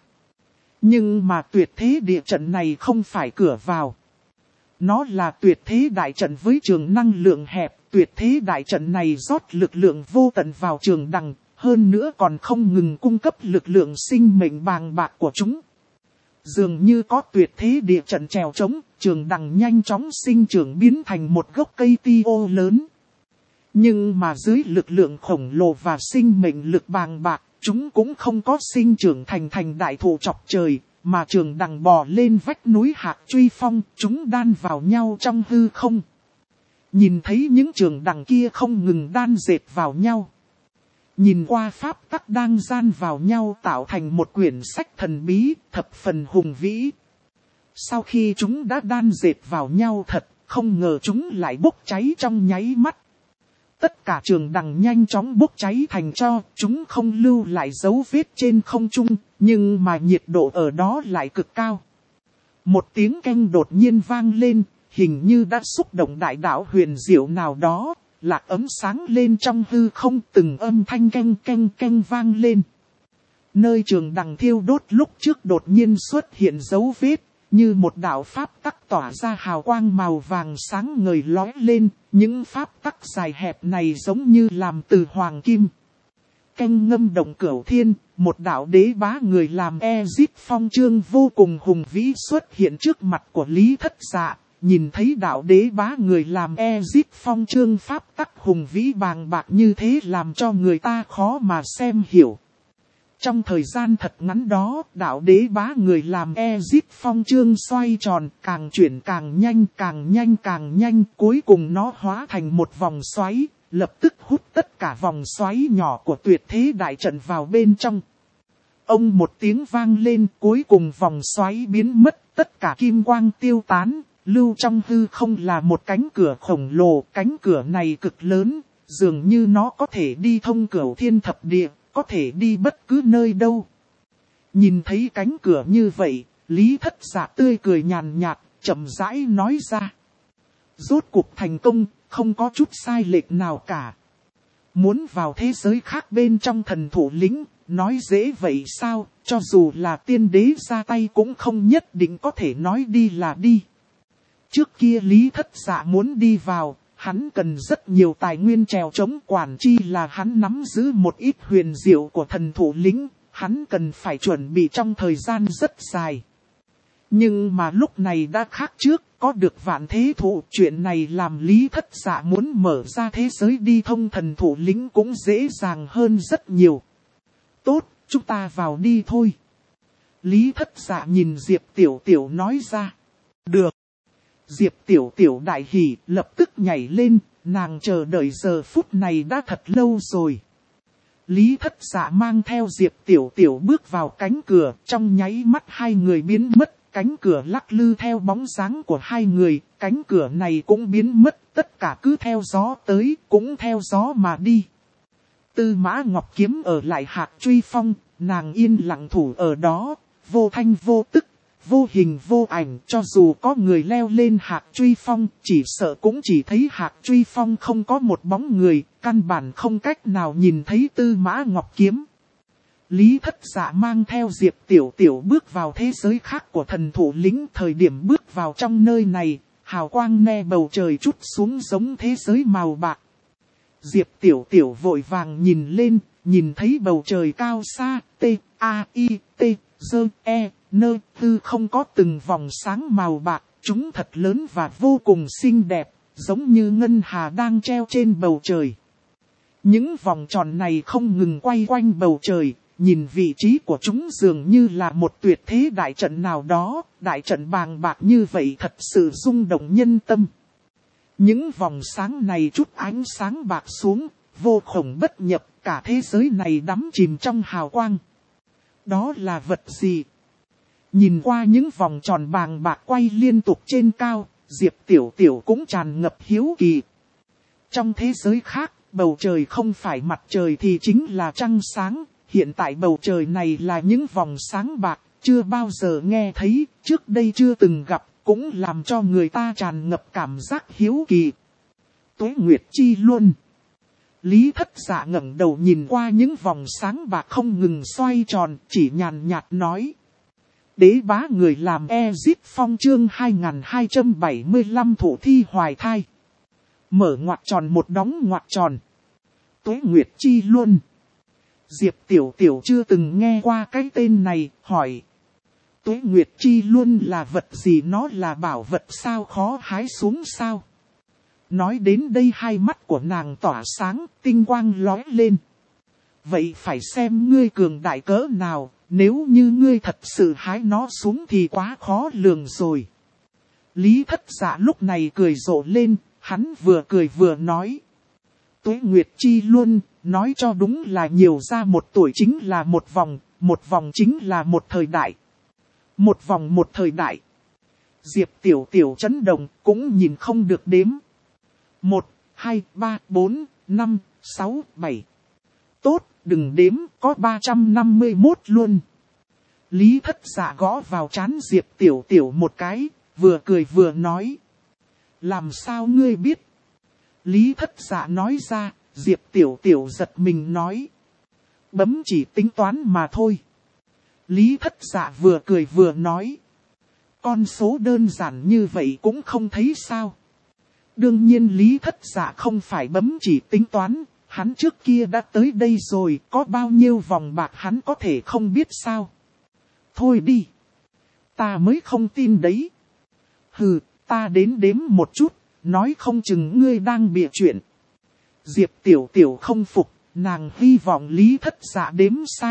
Nhưng mà tuyệt thế địa trận này không phải cửa vào. Nó là tuyệt thế đại trận với trường năng lượng hẹp, tuyệt thế đại trận này rót lực lượng vô tận vào trường đằng, hơn nữa còn không ngừng cung cấp lực lượng sinh mệnh bàng bạc của chúng. Dường như có tuyệt thế địa trận trèo trống, trường đằng nhanh chóng sinh trưởng biến thành một gốc cây ti ô lớn. Nhưng mà dưới lực lượng khổng lồ và sinh mệnh lực bàng bạc, chúng cũng không có sinh trưởng thành đại thụ chọc trời. Mà trường đằng bò lên vách núi Hạc Truy Phong, chúng đan vào nhau trong hư không. Nhìn thấy những trường đằng kia không ngừng đan dệt vào nhau. Nhìn qua pháp tắc đang gian vào nhau tạo thành một quyển sách thần bí, thập phần hùng vĩ. Sau khi chúng đã đan dệt vào nhau thật, không ngờ chúng lại bốc cháy trong nháy mắt. Tất cả trường đằng nhanh chóng bốc cháy thành tro, chúng không lưu lại dấu vết trên không trung, nhưng mà nhiệt độ ở đó lại cực cao. Một tiếng keng đột nhiên vang lên, hình như đã xúc động đại đạo huyền diệu nào đó, lạc ấm sáng lên trong hư không, từng âm thanh keng keng keng vang lên. Nơi trường đằng thiêu đốt lúc trước đột nhiên xuất hiện dấu vết, như một đạo pháp tắc tỏa ra hào quang màu vàng sáng ngời lóe lên, những pháp tắc dài hẹp này giống như làm từ hoàng kim. Canh ngâm động cửu thiên, một đạo đế bá người làm Ezip phong trương vô cùng hùng vĩ xuất hiện trước mặt của Lý Thất Dạ, nhìn thấy đạo đế bá người làm Ezip phong trương pháp tắc hùng vĩ bàng bạc như thế làm cho người ta khó mà xem hiểu. Trong thời gian thật ngắn đó, đạo đế bá người làm Ezic Phong chương xoay tròn, càng chuyển càng nhanh, càng nhanh càng nhanh, cuối cùng nó hóa thành một vòng xoáy, lập tức hút tất cả vòng xoáy nhỏ của tuyệt thế đại trận vào bên trong. Ông một tiếng vang lên, cuối cùng vòng xoáy biến mất, tất cả kim quang tiêu tán, lưu trong hư không là một cánh cửa khổng lồ, cánh cửa này cực lớn, dường như nó có thể đi thông cửu thiên thập địa, có thể đi bất cứ nơi đâu. Nhìn thấy cánh cửa như vậy, Lý Thất Dạ tươi cười nhàn nhạt, chậm rãi nói ra. Rốt cuộc thành công, không có chút sai lệch nào cả. Muốn vào thế giới khác bên trong thần thủ lĩnh, nói dễ vậy sao, cho dù là tiên đế ra tay cũng không nhất định có thể nói đi là đi. Trước kia Lý Thất Dạ muốn đi vào, hắn cần rất nhiều tài nguyên trèo chống, quản chi là hắn nắm giữ một ít huyền diệu của thần thủ lĩnh, hắn cần phải chuẩn bị trong thời gian rất dài. Nhưng mà lúc này đã khác trước, có được vạn thế thụ, chuyện này làm Lý Thất Dạ muốn mở ra thế giới đi thông thần thủ lĩnh cũng dễ dàng hơn rất nhiều. Tốt, chúng ta vào đi thôi. Lý Thất Dạ nhìn Diệp Tiểu Tiểu nói ra. Được. Diệp Tiểu Tiểu đại hỉ, lập tức nhảy lên, nàng chờ đợi giờ phút này đã thật lâu rồi. Lý Thất Dạ mang theo Diệp Tiểu Tiểu bước vào cánh cửa, trong nháy mắt hai người biến mất, cánh cửa lắc lư theo bóng dáng của hai người, cánh cửa này cũng biến mất, tất cả cứ theo gió tới, cũng theo gió mà đi. Tư Mã Ngọc Kiếm ở lại Hạc Truy Phong, nàng yên lặng thủ ở đó, vô thanh vô tức, vô hình vô ảnh, cho dù có người leo lên Hạc Truy Phong, chỉ sợ cũng chỉ thấy Hạc Truy Phong không có một bóng người, căn bản không cách nào nhìn thấy Tư Mã Ngọc Kiếm. Lý Thất Dạ mang theo Diệp Tiểu Tiểu bước vào thế giới khác của thần thủ lĩnh, thời điểm bước vào trong nơi này, hào quang ne bầu trời trút xuống giống thế giới màu bạc. Diệp Tiểu Tiểu vội vàng nhìn lên, nhìn thấy bầu trời cao xa, T-A-I-T-Z-E-N-Tư không có từng vòng sáng màu bạc, chúng thật lớn và vô cùng xinh đẹp, giống như ngân hà đang treo trên bầu trời. Những vòng tròn này không ngừng quay quanh bầu trời, nhìn vị trí của chúng dường như là một tuyệt thế đại trận nào đó, đại trận bàng bạc như vậy thật sự rung động nhân tâm. Những vòng sáng này chút ánh sáng bạc xuống, vô khổng bất nhập, cả thế giới này đắm chìm trong hào quang. Đó là vật gì? Nhìn qua những vòng tròn bàng bạc quay liên tục trên cao, Diệp Tiểu Tiểu cũng tràn ngập hiếu kỳ. Trong thế giới khác, bầu trời không phải mặt trời thì chính là trăng sáng, hiện tại bầu trời này là những vòng sáng bạc, chưa bao giờ nghe thấy, trước đây chưa từng gặp, cũng làm cho người ta tràn ngập cảm giác hiếu kỳ. Tuế Nguyệt Chi Luân. Lý Thất Dạ ngẩng đầu nhìn qua những vòng sáng bạc không ngừng xoay tròn, chỉ nhàn nhạt nói. Đế bá người làm Ezic Phong chương 2275 thủ thi hoài thai. Mở ngoặc tròn một đóng ngoặc tròn. Tuế Nguyệt Chi Luân. Diệp Tiểu Tiểu chưa từng nghe qua cái tên này, hỏi. Tuế Nguyệt Chi Luân là vật gì, nó là bảo vật sao, khó hái xuống sao? Nói đến đây hai mắt của nàng tỏa sáng, tinh quang lóe lên. Vậy phải xem ngươi cường đại cỡ nào, nếu như ngươi thật sự hái nó xuống thì quá khó lường rồi. Lý Thất Dạ lúc này cười rộ lên, hắn vừa cười vừa nói. Tuế Nguyệt Chi Luân, nói cho đúng là nhiều ra một tuổi chính là một vòng chính là một thời đại. Một vòng một thời đại. Diệp Tiểu Tiểu chấn động, cũng nhìn không được đếm. 1, 2, 3, 4, 5, 6, 7. Tốt, đừng đếm, có 351 luôn. Lý Thất Dạ gõ vào trán Diệp Tiểu Tiểu một cái, vừa cười vừa nói. Làm sao ngươi biết? Lý Thất Dạ nói ra, Diệp Tiểu Tiểu giật mình nói. Bấm chỉ tính toán mà thôi. Lý Thất Dạ vừa cười vừa nói. Con số đơn giản như vậy cũng không thấy sao. Đương nhiên Lý Thất Dạ không phải bấm chỉ tính toán, hắn trước kia đã tới đây rồi, có bao nhiêu vòng bạc hắn có thể không biết sao. Thôi đi. Ta mới không tin đấy. Hừ, ta đến đếm một chút, nói không chừng ngươi đang bịa chuyện. Diệp Tiểu Tiểu không phục, nàng hy vọng Lý Thất Dạ đếm sai,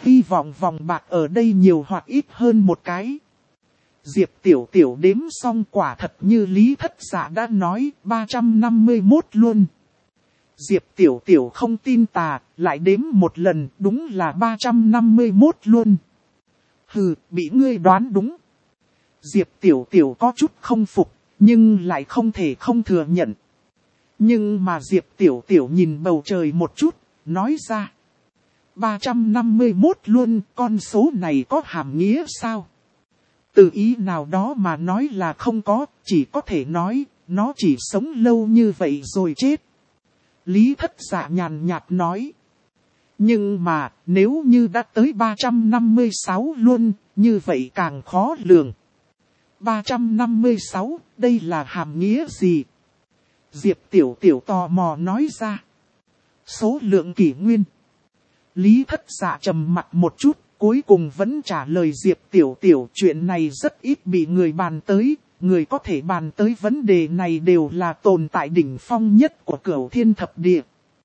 hy vọng vòng bạc ở đây nhiều hoặc ít hơn một cái. Diệp Tiểu Tiểu đếm xong quả thật như Lý Thất Dạ đã nói, 351 luôn. Diệp Tiểu Tiểu không tin tà, lại đếm một lần, đúng là 351 luôn. Hừ, bị ngươi đoán đúng. Diệp Tiểu Tiểu có chút không phục, nhưng lại không thể không thừa nhận. Nhưng mà Diệp Tiểu Tiểu nhìn bầu trời một chút, nói ra. 351 luôn, con số này có hàm nghĩa sao? Từ ý nào đó mà nói là không có, chỉ có thể nói, nó chỉ sống lâu như vậy rồi chết. Lý Thất Dạ nhàn nhạt nói. Nhưng mà, nếu như đã tới 356 luôn, như vậy càng khó lường. 356, đây là hàm nghĩa gì? Diệp Tiểu Tiểu tò mò nói ra. Số lượng kỷ nguyên. Lý Thất Dạ trầm mặt một chút, cuối cùng vẫn trả lời Diệp Tiểu Tiểu, chuyện này rất ít bị người bàn tới. Người có thể bàn tới vấn đề này đều là tồn tại đỉnh phong nhất của Cửu Thiên Thập Địa.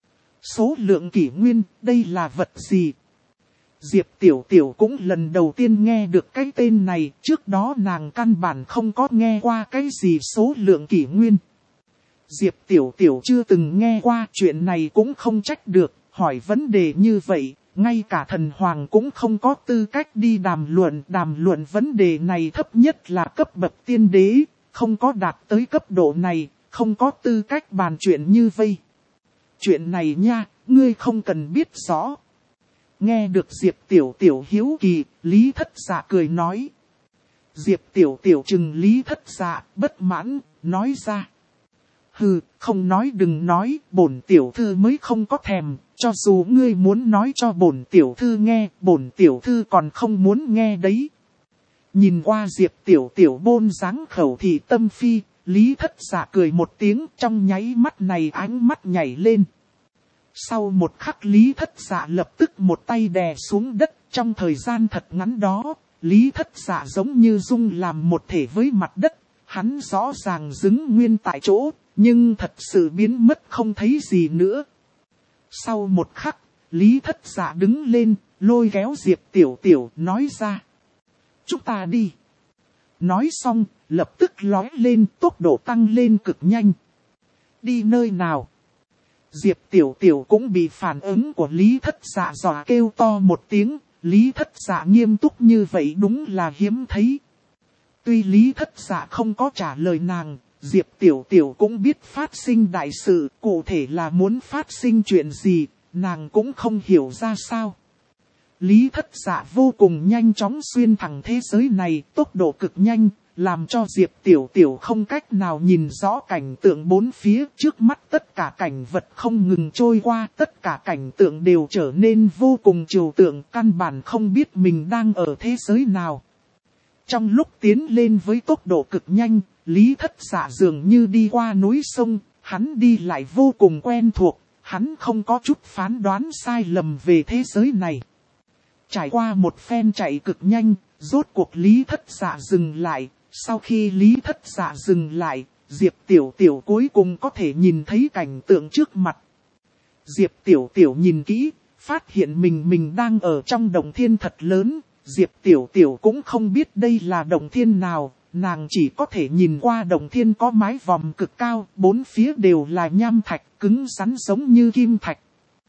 Số lượng kỷ nguyên, đây là vật gì? Diệp Tiểu Tiểu cũng lần đầu tiên nghe được cái tên này, trước đó nàng căn bản không có nghe qua cái gì số lượng kỷ nguyên. Diệp Tiểu Tiểu chưa từng nghe qua, chuyện này cũng không trách được, hỏi vấn đề như vậy, ngay cả thần hoàng cũng không có tư cách đi đàm luận vấn đề này thấp nhất là cấp bậc tiên đế, không có đạt tới cấp độ này, không có tư cách bàn chuyện như vây. Chuyện này nha, ngươi không cần biết rõ. Nghe được Diệp Tiểu Tiểu hiếu kỳ, Lý Thất Dạ cười nói. Diệp Tiểu Tiểu chừng Lý Thất Dạ, bất mãn, nói ra. Hừ, không nói đừng nói, bổn tiểu thư mới không có thèm, cho dù ngươi muốn nói cho bổn tiểu thư nghe, bổn tiểu thư còn không muốn nghe đấy. Nhìn qua Diệp Tiểu Tiểu bôn dáng khẩu thị tâm phi, Lý Thất Dạ cười một tiếng, trong nháy mắt này ánh mắt nhảy lên. Sau một khắc Lý Thất Dạ lập tức một tay đè xuống đất, trong thời gian thật ngắn đó, Lý Thất Dạ giống như dung làm một thể với mặt đất, hắn rõ ràng đứng nguyên tại chỗ, nhưng thật sự biến mất không thấy gì nữa. Sau một khắc, Lý Thất Dạ đứng lên, lôi kéo Diệp Tiểu Tiểu nói ra. Chúng ta đi. Nói xong, lập tức lói lên, tốc độ tăng lên cực nhanh. Đi nơi nào? Diệp Tiểu Tiểu cũng bị phản ứng của Lý Thất Dạ dọa kêu to một tiếng, Lý Thất Dạ nghiêm túc như vậy đúng là hiếm thấy. Tuy Lý Thất Dạ không có trả lời nàng, Diệp Tiểu Tiểu cũng biết phát sinh đại sự, cụ thể là muốn phát sinh chuyện gì, nàng cũng không hiểu ra sao. Lý Thất Dạ vô cùng nhanh chóng xuyên thẳng thế giới này, tốc độ cực nhanh, làm cho Diệp Tiểu Tiểu không cách nào nhìn rõ cảnh tượng bốn phía, trước mắt tất cả cảnh vật không ngừng trôi qua, tất cả cảnh tượng đều trở nên vô cùng trừu tượng, căn bản không biết mình đang ở thế giới nào. Trong lúc tiến lên với tốc độ cực nhanh, Lý Thất Dạ dường như đi qua núi sông, hắn đi lại vô cùng quen thuộc, hắn không có chút phán đoán sai lầm về thế giới này. Trải qua một phen chạy cực nhanh, rốt cuộc Lý Thất Dạ dừng lại, sau khi Lý Thất Dạ dừng lại, Diệp Tiểu Tiểu cuối cùng có thể nhìn thấy cảnh tượng trước mặt. Diệp Tiểu Tiểu nhìn kỹ, phát hiện mình đang ở trong động thiên thật lớn, Diệp Tiểu Tiểu cũng không biết đây là động thiên nào, nàng chỉ có thể nhìn qua động thiên có mái vòm cực cao, bốn phía đều là nham thạch, cứng rắn giống như kim thạch.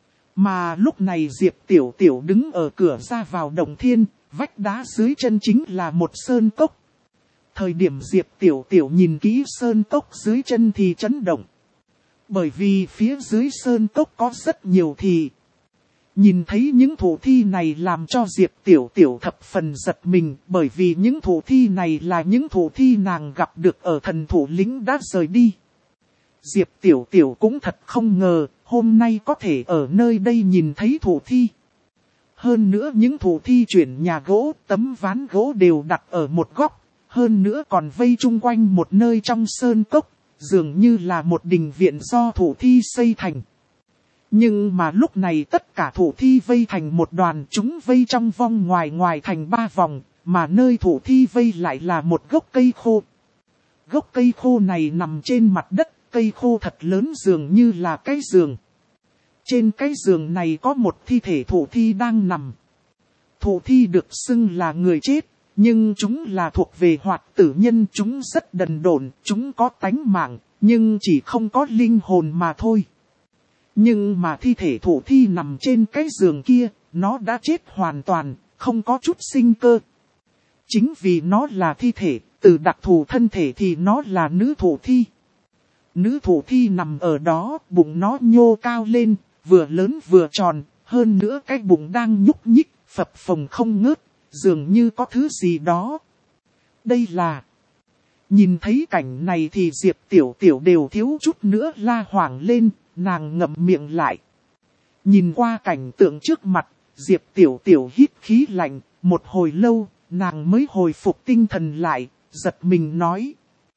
Mà lúc này Diệp Tiểu Tiểu đứng ở cửa ra vào động thiên, vách đá dưới chân chính là một sơn cốc. Thời điểm Diệp Tiểu Tiểu nhìn kỹ sơn cốc dưới chân thì chấn động. Bởi vì phía dưới sơn cốc có rất nhiều thì. Nhìn thấy những thủ thi này làm cho Diệp Tiểu Tiểu thập phần giật mình, bởi vì những thủ thi này là những thủ thi nàng gặp được ở thần thủ lĩnh đã rời đi. Diệp Tiểu Tiểu cũng thật không ngờ, hôm nay có thể ở nơi đây nhìn thấy thủ thi. Hơn nữa những thủ thi chuyển nhà gỗ, tấm ván gỗ đều đặt ở một góc, hơn nữa còn vây chung quanh một nơi trong sơn cốc, dường như là một đình viện do thủ thi xây thành. Nhưng mà lúc này tất cả thủ thi vây thành một đoàn, chúng vây trong vòng ngoài thành 3 vòng, mà nơi thủ thi vây lại là một gốc cây khô. Gốc cây khô này nằm trên mặt đất, cây khô thật lớn dường như là cái giường. Trên cái giường này có một thi thể thủ thi đang nằm. Thổ thi được xưng là người chết, nhưng chúng là thuộc về hoạt tử nhân, chúng rất đần độn, chúng có tánh mạng, nhưng chỉ không có linh hồn mà thôi. Nhưng mà thi thể thổ thi nằm trên cái giường kia, nó đã chết hoàn toàn, không có chút sinh cơ. Chính vì nó là thi thể, từ đặc thù thân thể thì nó là nữ thổ thi. Nữ thổ thi nằm ở đó, bụng nó nhô cao lên, vừa lớn vừa tròn, hơn nữa cái bụng đang nhúc nhích, phập phồng không ngớt, dường như có thứ gì đó. Đây là... Nhìn thấy cảnh này thì Diệp Tiểu Tiểu đều thiếu chút nữa la hoảng lên, nàng ngậm miệng lại. Nhìn qua cảnh tượng trước mặt, Diệp Tiểu Tiểu hít khí lạnh, một hồi lâu, nàng mới hồi phục tinh thần lại, giật mình nói.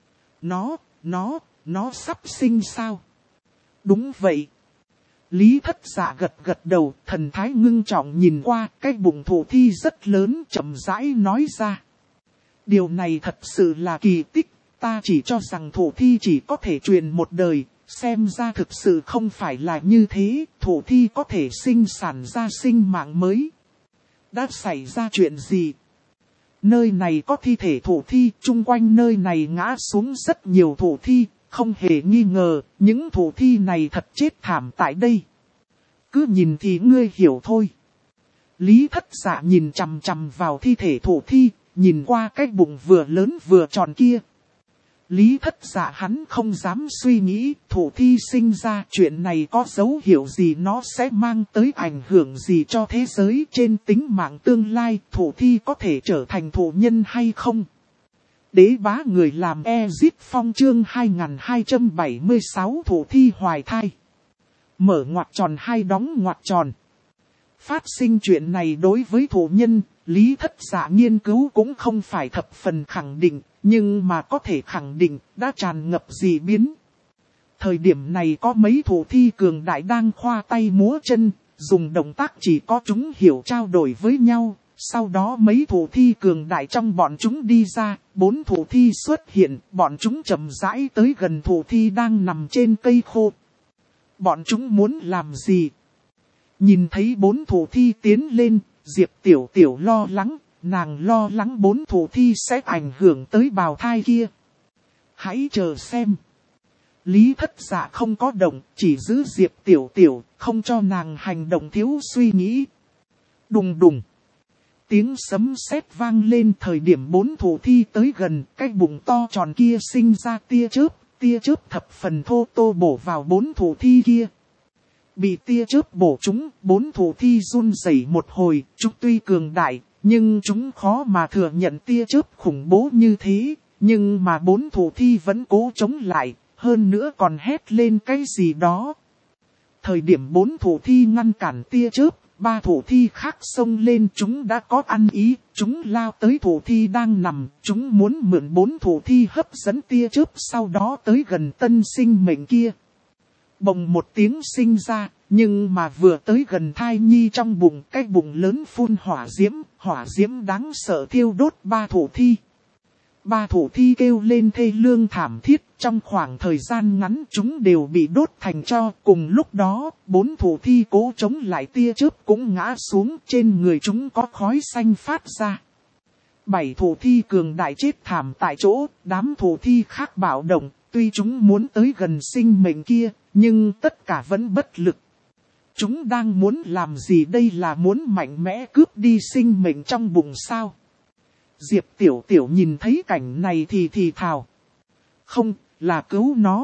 Nó sắp sinh sao? Đúng vậy. Lý Thất Dạ gật gật đầu, thần thái ngưng trọng nhìn qua, cái bụng thổ thi rất lớn, chậm rãi nói ra. Điều này thật sự là kỳ tích, ta chỉ cho rằng thổ thi chỉ có thể truyền một đời, xem ra thực sự không phải là như thế, thổ thi có thể sinh sản ra sinh mạng mới. Đã xảy ra chuyện gì? Nơi này có thi thể thổ thi, chung quanh nơi này ngã xuống rất nhiều thổ thi, không hề nghi ngờ, những thổ thi này thật chết thảm tại đây. Cứ nhìn thì ngươi hiểu thôi. Lý Thất Dạ nhìn chằm chằm vào thi thể thổ thi, nhìn qua cái bụng vừa lớn vừa tròn kia. Lý Thất Dạ hắn không dám suy nghĩ thổ thi sinh ra chuyện này có dấu hiệu gì, nó sẽ mang tới ảnh hưởng gì cho thế giới trên tính mạng tương lai, thổ thi có thể trở thành thổ nhân hay không. Đế bá người làm Ezit Phong chương 2276 thổ thi hoài thai. Mở ngoặc tròn hai đóng ngoặc tròn. Phát sinh chuyện này đối với thổ nhân, Lý Thất Dạ nghiên cứu cũng không phải thập phần khẳng định, nhưng mà có thể khẳng định đã tràn ngập dị biến. Thời điểm này có mấy thổ thi cường đại đang khoa tay múa chân, dùng động tác chỉ có chúng hiểu trao đổi với nhau. Sau đó mấy thổ thi cường đại trong bọn chúng đi ra, 4 thổ thi xuất hiện, bọn chúng chậm rãi tới gần thổ thi đang nằm trên cây khô. Bọn chúng muốn làm gì? Nhìn thấy 4 thổ thi tiến lên, Diệp Tiểu Tiểu lo lắng, nàng lo lắng 4 thổ thi sẽ ảnh hưởng tới bào thai kia. Hãy chờ xem. Lý Thất Dạ không có động, chỉ giữ Diệp Tiểu Tiểu, không cho nàng hành động thiếu suy nghĩ. Đùng đùng. Tiếng sấm sét vang lên, thời điểm 4 thổ thi tới gần, cái bụng to tròn kia sinh ra tia chớp thập phần thô tô bổ vào 4 thổ thi kia. Bị tia chớp bổ chúng, 4 thổ thi run rẩy một hồi, chúng tuy cường đại, nhưng chúng khó mà thừa nhận tia chớp khủng bố như thế, nhưng mà 4 thổ thi vẫn cố chống lại, hơn nữa còn hét lên cái gì đó. Thời điểm 4 thổ thi ngăn cản tia chớp, 3 thổ thi khác xông lên, chúng đã có ăn ý, chúng lao tới thổ thi đang nằm, chúng muốn mượn 4 thổ thi hấp dẫn tia chớp, sau đó tới gần tân sinh mệnh kia. Bồng một tiếng sinh ra, nhưng mà vừa tới gần thai nhi trong bụng, cái bụng lớn phun hỏa diễm đáng sợ thiêu đốt 3 thổ thi. 3 thổ thi kêu lên thê lương thảm thiết, trong khoảng thời gian ngắn chúng đều bị đốt thành tro. Cùng lúc đó, 4 thổ thi cố chống lại tia chớp cũng ngã xuống, trên người chúng có khói xanh phát ra. 7 thổ thi cường đại chết thảm tại chỗ, đám thổ thi khác bạo động, tuy chúng muốn tới gần sinh mệnh kia, nhưng tất cả vẫn bất lực. Chúng đang muốn làm gì đây, là muốn mạnh mẽ cướp đi sinh mệnh trong bụng sao? Diệp Tiểu Tiểu nhìn thấy cảnh này thì thào. Không, là cứu nó.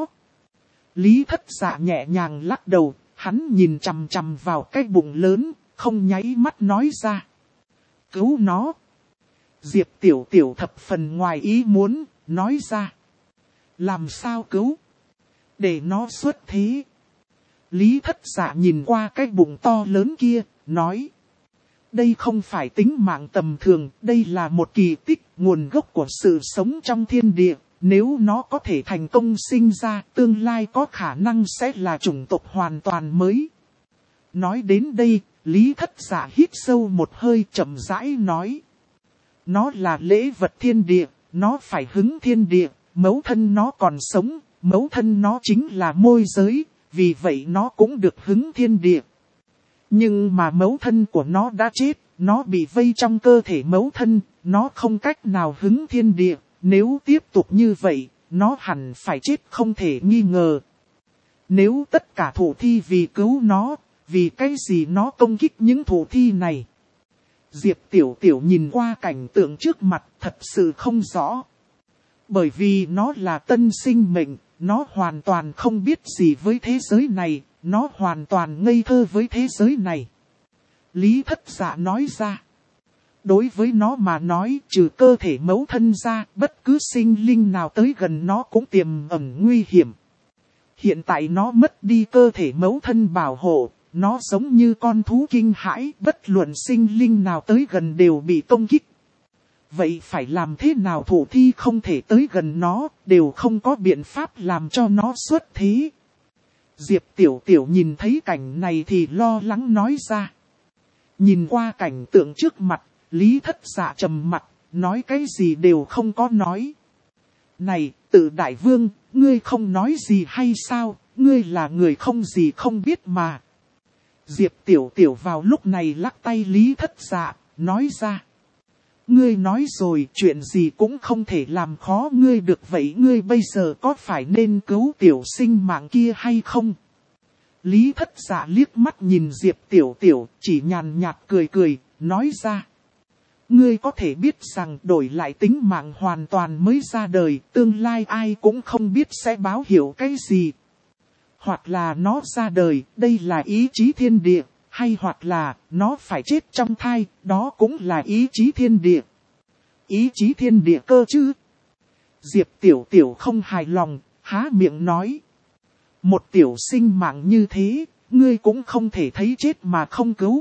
Lý Thất Dạ nhẹ nhàng lắc đầu, hắn nhìn chằm chằm vào cái bụng lớn, không nháy mắt nói ra. Cứu nó. Diệp Tiểu Tiểu thập phần ngoài ý muốn, nói ra. Làm sao cứu? Để nó xuất thế. Lý Thất Dạ nhìn qua cái bụng to lớn kia, nói. Đây không phải tính mạng tầm thường, đây là một kỳ tích, nguồn gốc của sự sống trong thiên địa. Nếu nó có thể thành công sinh ra, tương lai có khả năng sẽ là chủng tộc hoàn toàn mới. Nói đến đây, Lý Thất Dạ hít sâu một hơi, chậm rãi nói. Nó là lễ vật thiên địa, nó phải hứng thiên địa, mẫu thân nó còn sống, mẫu thân nó chính là môi giới, vì vậy nó cũng được hứng thiên địa. Nhưng mà mẫu thân của nó đã chết, nó bị vây trong cơ thể mẫu thân, nó không cách nào hứng thiên địa, nếu tiếp tục như vậy, nó hẳn phải chết không thể nghi ngờ. Nếu tất cả thủ thi vì cứu nó, vì cái gì nó công kích những thủ thi này? Diệp Tiểu Tiểu nhìn qua cảnh tượng trước mặt thật sự không rõ. Bởi vì nó là tân sinh mệnh, nó hoàn toàn không biết gì với thế giới này, nó hoàn toàn ngây thơ với thế giới này. Lý Thất Dạ nói ra. Đối với nó mà nói, trừ cơ thể mẫu thân ra, bất cứ sinh linh nào tới gần nó cũng tiềm ẩn nguy hiểm. Hiện tại nó mất đi cơ thể mẫu thân bảo hộ, nó giống như con thú kinh hãi, bất luận sinh linh nào tới gần đều bị công kích. Vậy phải làm thế nào thủ thi không thể tới gần nó, đều không có biện pháp làm cho nó xuất thế. Diệp Tiểu Tiểu nhìn thấy cảnh này thì lo lắng nói ra. Nhìn qua cảnh tượng trước mặt, Lý Thất Dạ trầm mặt, nói cái gì đều không có nói. Này, Tự Đại Vương, ngươi không nói gì hay sao, ngươi là người không gì không biết mà. Diệp Tiểu Tiểu vào lúc này lắc tay Lý Thất Dạ, nói ra. Ngươi nói rồi, chuyện gì cũng không thể làm khó ngươi được, vậy ngươi bây giờ có phải nên cứu tiểu sinh mạng kia hay không? Lý Thất Dạ liếc mắt nhìn Diệp Tiểu Tiểu, chỉ nhàn nhạt cười cười, nói ra. Ngươi có thể biết rằng đổi lại tính mạng hoàn toàn mới ra đời, tương lai ai cũng không biết sẽ báo hiệu cái gì. Hoặc là nó ra đời, đây là ý chí thiên địa, hay hoặc là nó phải chết trong thai, đó cũng là ý chí thiên địa. Ý chí thiên địa cơ chứ? Diệp Tiểu Tiểu không hài lòng, há miệng nói. Một tiểu sinh mạng như thế, ngươi cũng không thể thấy chết mà không cứu.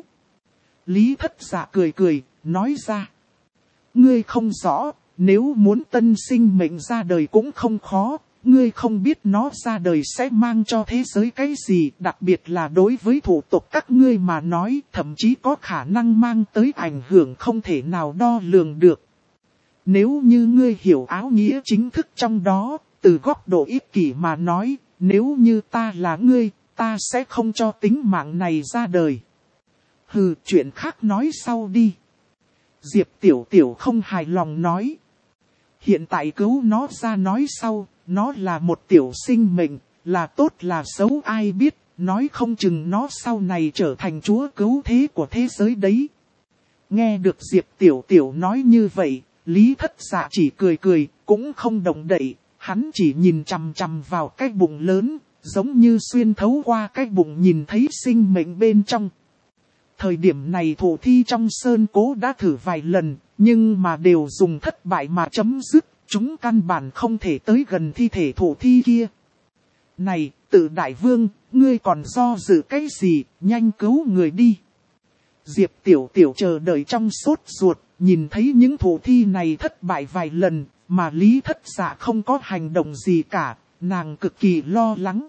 Lý Thất Dạ cười cười, nói ra. Ngươi không rõ, nếu muốn tân sinh mệnh ra đời cũng không khó, ngươi không biết nó ra đời sẽ mang cho thế giới cái gì, đặc biệt là đối với thủ tộc các ngươi mà nói, thậm chí có khả năng mang tới ảnh hưởng không thể nào đo lường được. Nếu như ngươi hiểu áo nghĩa chính thức trong đó, từ góc độ ích kỷ mà nói, nếu như ta là ngươi, ta sẽ không cho tính mạng này ra đời. Hừ, chuyện khác nói sau đi. Diệp Tiểu Tiểu không hài lòng nói. Hiện tại cứu nó ra nói sau, nó là một tiểu sinh mệnh, là tốt là xấu ai biết, nói không chừng nó sau này trở thành chúa cứu thế của thế giới đấy. Nghe được Diệp Tiểu Tiểu nói như vậy, Lý Thất Dạ chỉ cười cười, cũng không động đậy, hắn chỉ nhìn chằm chằm vào cái bụng lớn, giống như xuyên thấu qua cái bụng nhìn thấy sinh mệnh bên trong. Thời điểm này thủ thi trong sơn cố đã thử vài lần, nhưng mà đều dùng thất bại mà chấm dứt, chúng căn bản không thể tới gần thi thể thủ thi kia. Này, Tự Đại Vương, ngươi còn do dự cái gì, nhanh cứu người đi. Diệp Tiểu Tiểu chờ đợi trong sốt ruột, nhìn thấy những thủ thi này thất bại vài lần, mà Lý Thất Dạ không có hành động gì cả, nàng cực kỳ lo lắng.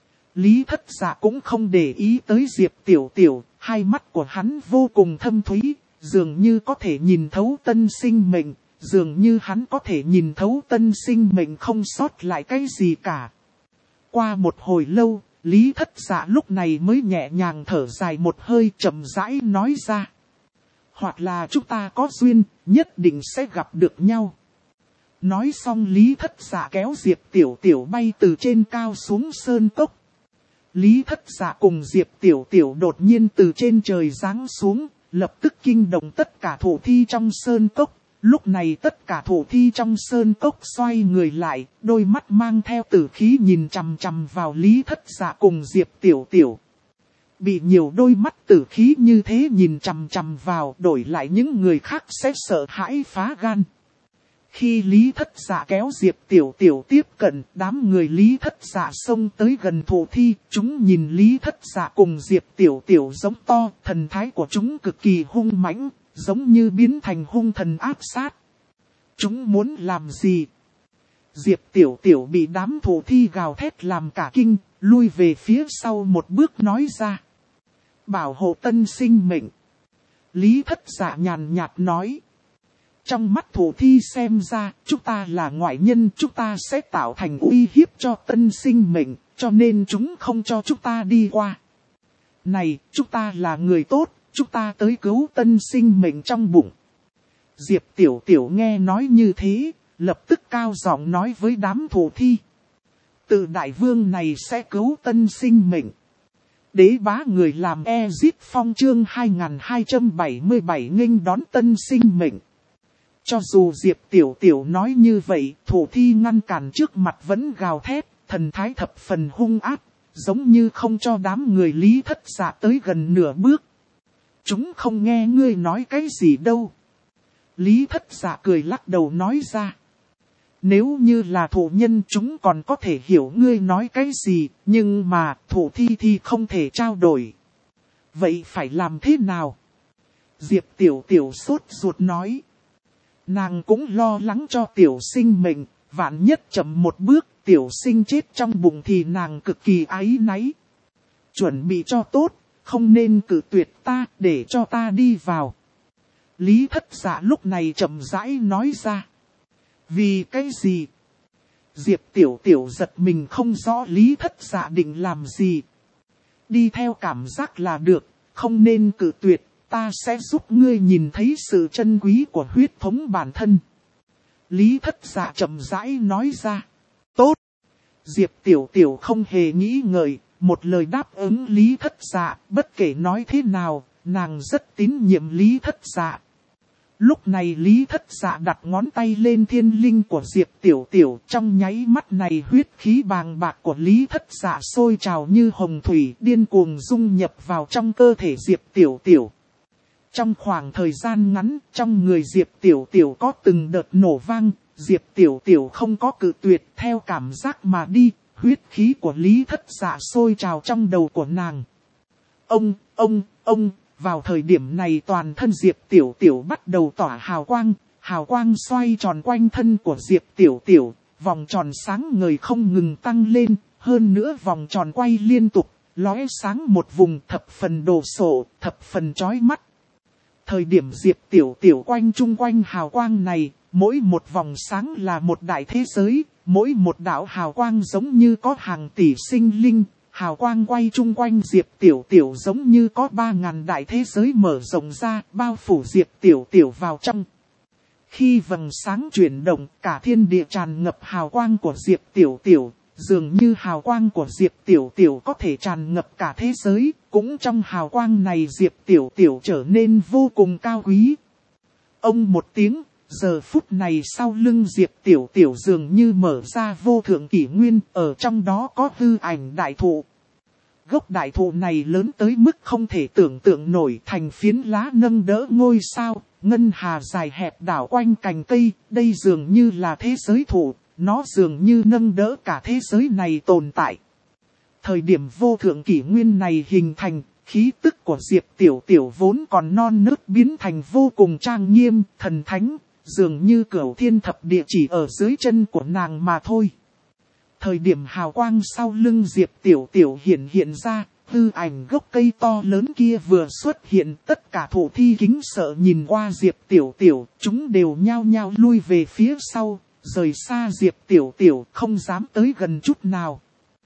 Lý Thất Dạ cũng không để ý tới Diệp Tiểu Tiểu, hai mắt của hắn vô cùng thâm thúy, dường như có thể nhìn thấu tân sinh mệnh, dường như hắn có thể nhìn thấu tân sinh mệnh không sót lại cái gì cả. Qua một hồi lâu, Lý Thất Dạ lúc này mới nhẹ nhàng thở dài một hơi chậm rãi nói ra. Hoặc là chúng ta có duyên, nhất định sẽ gặp được nhau. Nói xong Lý Thất Dạ kéo Diệp Tiểu Tiểu bay từ trên cao xuống sơn cốc. Lý Thất Dạ cùng Diệp Tiểu Tiểu đột nhiên từ trên trời giáng xuống, lập tức kinh động tất cả thủ thi trong sơn cốc. Lúc này tất cả thủ thi trong sơn cốc xoay người lại, đôi mắt mang theo tử khí nhìn chằm chằm vào Lý Thất Dạ cùng Diệp Tiểu Tiểu. Bị nhiều đôi mắt tử khí như thế nhìn chằm chằm vào, đổi lại những người khác sẽ sợ hãi phá gan. Khi Lý Thất Dạ kéo Diệp Tiểu Tiểu tiếp cận, đám người Lý Thất Dạ xông tới gần thủ thi, chúng nhìn Lý Thất Dạ cùng Diệp Tiểu Tiểu giống to, thần thái của chúng cực kỳ hung mãnh, giống như biến thành hung thần áp sát. Chúng muốn làm gì? Diệp Tiểu Tiểu bị đám thủ thi gào thét làm cả kinh, lui về phía sau một bước nói ra. Bảo hộ tân sinh mệnh. Lý Thất Dạ nhàn nhạt nói. Trong mắt thủ thi xem ra, chúng ta là ngoại nhân, chúng ta sẽ tạo thành uy hiếp cho tân sinh mệnh, cho nên chúng không cho chúng ta đi qua. Này, chúng ta là người tốt, chúng ta tới cứu tân sinh mệnh trong bụng. Diệp Tiểu Tiểu nghe nói như thế, lập tức cao giọng nói với đám thủ thi. Từ đại vương này sẽ cứu tân sinh mệnh. Đế bá người làm Ezit Phong chương 2277 nghênh đón tân sinh mệnh. Cho dù Diệp Tiểu Tiểu nói như vậy, thủ thi ngăn cản trước mặt vẫn gào thét, thần thái thập phần hung ác, giống như không cho đám người Lý Thất Dạ tới gần nửa bước. Chúng không nghe ngươi nói cái gì đâu. Lý Thất Dạ cười lắc đầu nói ra. Nếu như là thủ nhân chúng còn có thể hiểu ngươi nói cái gì, nhưng mà thủ thi thì không thể trao đổi. Vậy phải làm thế nào? Diệp Tiểu Tiểu sốt ruột nói. Nàng cũng lo lắng cho tiểu sinh mệnh, vạn nhất chậm một bước, tiểu sinh chết trong bụng thì nàng cực kỳ áy náy. Chuẩn bị cho tốt, không nên cự tuyệt ta, để cho ta đi vào. Lý Thất Dạ lúc này chậm rãi nói ra. Vì cái gì? Diệp Tiểu Tiểu giật mình không rõ Lý Thất Dạ định làm gì. Đi theo cảm giác là được, không nên cự tuyệt, ta sẽ giúp ngươi nhìn thấy sự chân quý của huyết thống bản thân. Lý Thất Dạ chậm rãi nói ra. Tốt! Diệp Tiểu Tiểu không hề nghĩ ngợi, một lời đáp ứng Lý Thất Dạ, bất kể nói thế nào, nàng rất tín nhiệm Lý Thất Dạ. Lúc này Lý Thất Dạ đặt ngón tay lên thiên linh của Diệp Tiểu Tiểu, trong nháy mắt này huyết khí bàng bạc của Lý Thất Dạ sôi trào như hồng thủy điên cuồng dung nhập vào trong cơ thể Diệp Tiểu Tiểu. Trong khoảng thời gian ngắn, trong người Diệp Tiểu Tiểu có từng đợt nổ vang, Diệp Tiểu Tiểu không có cự tuyệt theo cảm giác mà đi, huyết khí của Lý Thất Dạ sôi trào trong đầu của nàng. Ông, vào thời điểm này toàn thân Diệp Tiểu Tiểu bắt đầu tỏa hào quang xoay tròn quanh thân của Diệp Tiểu Tiểu, vòng tròn sáng ngời không ngừng tăng lên, hơn nữa vòng tròn quay liên tục, lóe sáng một vùng thập phần đồ sộ, thập phần chói mắt. Thời điểm Diệp Tiểu Tiểu quanh chung quanh hào quang này, mỗi một vòng sáng là một đại thế giới, mỗi một đạo hào quang giống như có hàng tỷ sinh linh, hào quang quay chung quanh Diệp Tiểu Tiểu giống như có 3.000 đại thế giới mở rộng ra, bao phủ Diệp Tiểu Tiểu vào trong. Khi vầng sáng chuyển động, cả thiên địa tràn ngập hào quang của Diệp Tiểu Tiểu, dường như hào quang của Diệp Tiểu Tiểu có thể tràn ngập cả thế giới, cũng trong hào quang này Diệp Tiểu Tiểu trở nên vô cùng cao quý. Ông một tiếng, giờ phút này sau lưng Diệp Tiểu Tiểu dường như mở ra vô thượng kỷ nguyên, ở trong đó có hư ảnh đại thụ. Gốc đại thụ này lớn tới mức không thể tưởng tượng nổi, thành phiến lá nâng đỡ ngôi sao, ngân hà dài hẹp đảo quanh cành cây, đây dường như là thế giới thụ, nó dường như nâng đỡ cả thế giới này tồn tại. Thời điểm vô thượng kỷ nguyên này hình thành, khí tức của Diệp Tiểu Tiểu vốn còn non nớt biến thành vô cùng trang nghiêm, thần thánh, dường như cửu thiên thập địa chỉ ở dưới chân của nàng mà thôi. Thời điểm hào quang sau lưng Diệp Tiểu Tiểu hiện ra, hư ảnh gốc cây to lớn kia vừa xuất hiện, tất cả thủ thi kính sợ nhìn qua Diệp Tiểu Tiểu, chúng đều nhao nhao lui về phía sau, rời xa Diệp Tiểu Tiểu, không dám tới gần chút nào.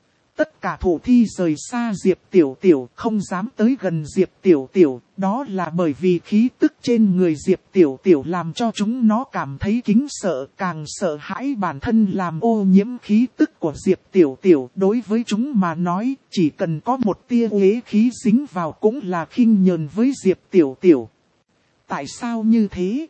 Tất cả thủ thi rời xa Diệp Tiểu Tiểu, không dám tới gần Diệp Tiểu Tiểu, đó là bởi vì khí tức trên người Diệp Tiểu Tiểu làm cho chúng nó cảm thấy kính sợ, càng sợ hãi bản thân làm ô nhiễm khí tức của Diệp Tiểu Tiểu. Đối với chúng mà nói, chỉ cần có một tia uế khí dính vào cũng là khinh nhờn với Diệp Tiểu Tiểu. Tại sao như thế?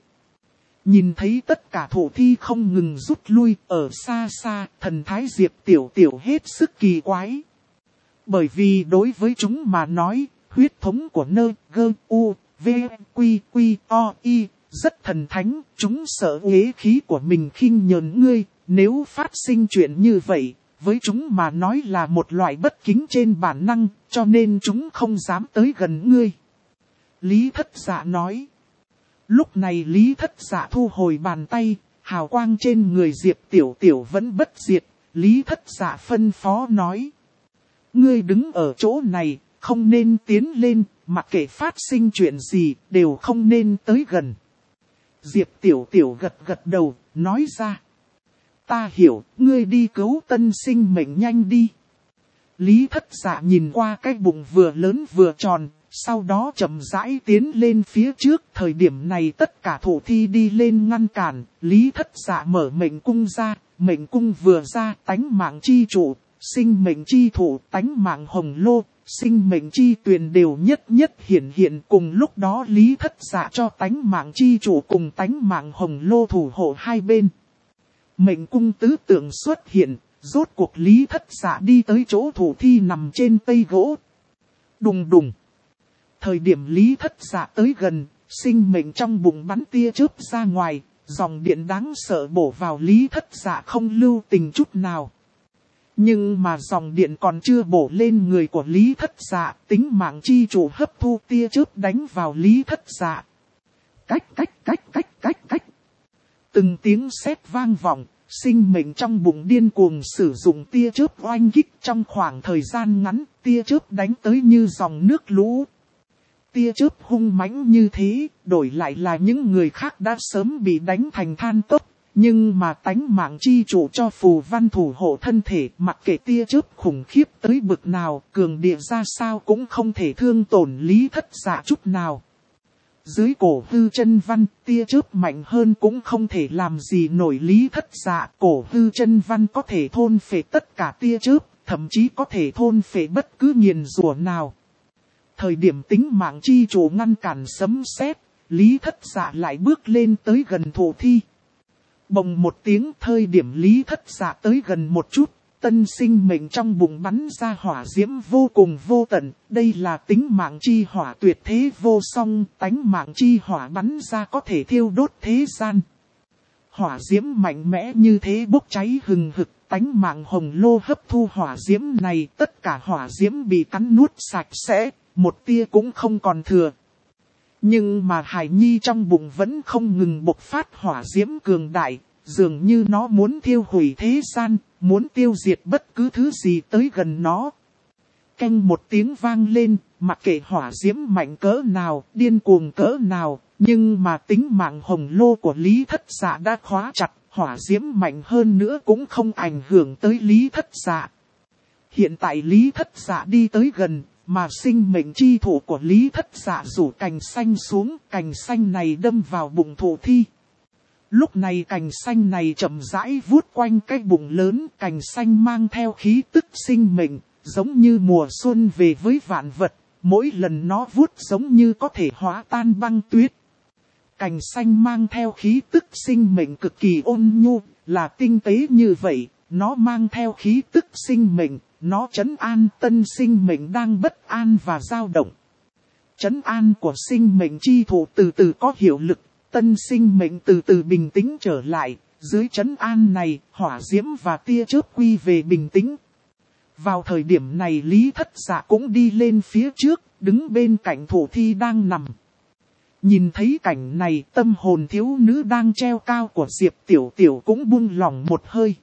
Nhìn thấy tất cả thủ thi không ngừng rút lui, ở xa xa, thần thái Diệp Tiểu Tiểu hết sức kỳ quái. Bởi vì đối với chúng mà nói, huyết thống của nơ, gơ, u, v, quy, quy, o, y, rất thần thánh, chúng sợ uế khí của mình khinh nhờn ngươi, nếu phát sinh chuyện như vậy, với chúng mà nói là một loại bất kính trên bản năng, cho nên chúng không dám tới gần ngươi. Lý Thất Dạ nói. Lúc này Lý Thất Dạ thu hồi bàn tay, hào quang trên người Diệp Tiểu Tiểu vẫn bất diệt, Lý Thất Dạ phân phó nói. Ngươi đứng ở chỗ này, không nên tiến lên, mặc kệ phát sinh chuyện gì, đều không nên tới gần. Diệp Tiểu Tiểu gật gật đầu, nói ra. Ta hiểu, ngươi đi cứu tân sinh mệnh nhanh đi. Lý Thất Dạ nhìn qua cái bụng vừa lớn vừa tròn, Sau đó chậm rãi tiến lên phía trước, thời điểm này tất cả thủ thi đi lên ngăn cản, Lý Thất Dạ mở mệnh cung ra, mệnh cung vừa ra, tánh mạng chi trụ, sinh mệnh chi thủ, tánh mạng hồng lô, sinh mệnh chi tuyền đều nhất nhất hiển hiện. Cùng lúc đó Lý Thất Dạ cho tánh mạng chi trụ cùng tánh mạng hồng lô thủ hộ hai bên. Mệnh cung tứ tượng xuất hiện, rốt cuộc Lý Thất Dạ đi tới chỗ thủ thi nằm trên tây gỗ. Đùng đùng. Thời điểm Lý Thất Dạ tới gần, sinh mệnh trong bụng bắn tia chớp ra ngoài, dòng điện đáng sợ bổ vào Lý Thất Dạ không lưu tình chút nào. Nhưng mà dòng điện còn chưa bổ lên người của Lý Thất Dạ, tính mạng chi chủ hấp thu tia chớp đánh vào Lý Thất Dạ. Cách. Từng tiếng sét vang vọng, sinh mệnh trong bụng điên cuồng sử dụng tia chớp oanh kích trong khoảng thời gian ngắn, tia chớp đánh tới như dòng nước lũ. Tia chớp hung mãnh như thế, đổi lại là những người khác đã sớm bị đánh thành than cốc. Nhưng mà tánh mạng chi chủ cho phù văn thủ hộ thân thể, mặc kệ tia chớp khủng khiếp tới bực nào, cường địa ra sao cũng không thể thương tổn Lý Thất Dạ chút nào. Dưới cổ hư chân văn, tia chớp mạnh hơn cũng không thể làm gì nổi Lý Thất Dạ. Cổ hư chân văn có thể thôn phệ tất cả tia chớp, thậm chí có thể thôn phệ bất cứ nghiền rủa nào. Thời điểm tính mạng chi chủ ngăn cản sấm sét, Lý Thất Dạ lại bước lên tới gần thủ thi. Bồng một tiếng, thời điểm Lý Thất Dạ tới gần một chút, tân sinh mệnh trong bụng bắn ra hỏa diễm vô cùng vô tận. Đây là tính mạng chi hỏa tuyệt thế vô song, tánh mạng chi hỏa bắn ra có thể thiêu đốt thế gian. Hỏa diễm mạnh mẽ như thế bốc cháy hừng hực, tánh mạng hồng lô hấp thu hỏa diễm này, tất cả hỏa diễm bị cắn nuốt sạch sẽ, một tia cũng không còn thừa. Nhưng mà hài nhi trong bụng vẫn không ngừng bộc phát hỏa diễm cường đại, dường như nó muốn thiêu hủy thế gian, muốn tiêu diệt bất cứ thứ gì tới gần nó. Canh một tiếng vang lên, mặc kệ hỏa diễm mạnh cỡ nào, điên cuồng cỡ nào, nhưng mà tính mạng hồng lô của Lý Thất Dạ đã khóa chặt, hỏa diễm mạnh hơn nữa cũng không ảnh hưởng tới Lý Thất Dạ. Hiện tại Lý Thất Dạ đi tới gần, mà sinh mệnh chi thủ của Lý Thất Dạ rủ cành xanh xuống, cành xanh này đâm vào bụng thủ thi. Lúc này cành xanh này chậm rãi vuốt quanh cái bụng lớn, cành xanh mang theo khí tức sinh mệnh, giống như mùa xuân về với vạn vật, mỗi lần nó vuốt giống như có thể hóa tan băng tuyết. Cành xanh mang theo khí tức sinh mệnh cực kỳ ôn nhu, là tinh tế như vậy, nó mang theo khí tức sinh mệnh, nó trấn an tân sinh mệnh đang bất an và dao động. Trấn an của sinh mệnh chi thủ từ từ có hiệu lực, tân sinh mệnh từ từ bình tĩnh trở lại, dưới trấn an này, hỏa diễm và tia chớp quy về bình tĩnh. Vào thời điểm này Lý Thất Dạ cũng đi lên phía trước, đứng bên cạnh thủ thi đang nằm. Nhìn thấy cảnh này, tâm hồn thiếu nữ đang treo cao của Diệp Tiểu Tiểu cũng buông lỏng một hơi.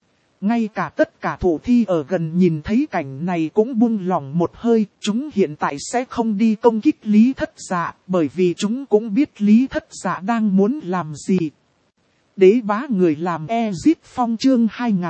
Ngay cả tất cả thủ thi ở gần nhìn thấy cảnh này cũng buông lỏng một hơi, chúng hiện tại sẽ không đi công kích Lý Thất Dạ, bởi vì chúng cũng biết Lý Thất Dạ đang muốn làm gì. Đế bá người làm Ezit Phong chương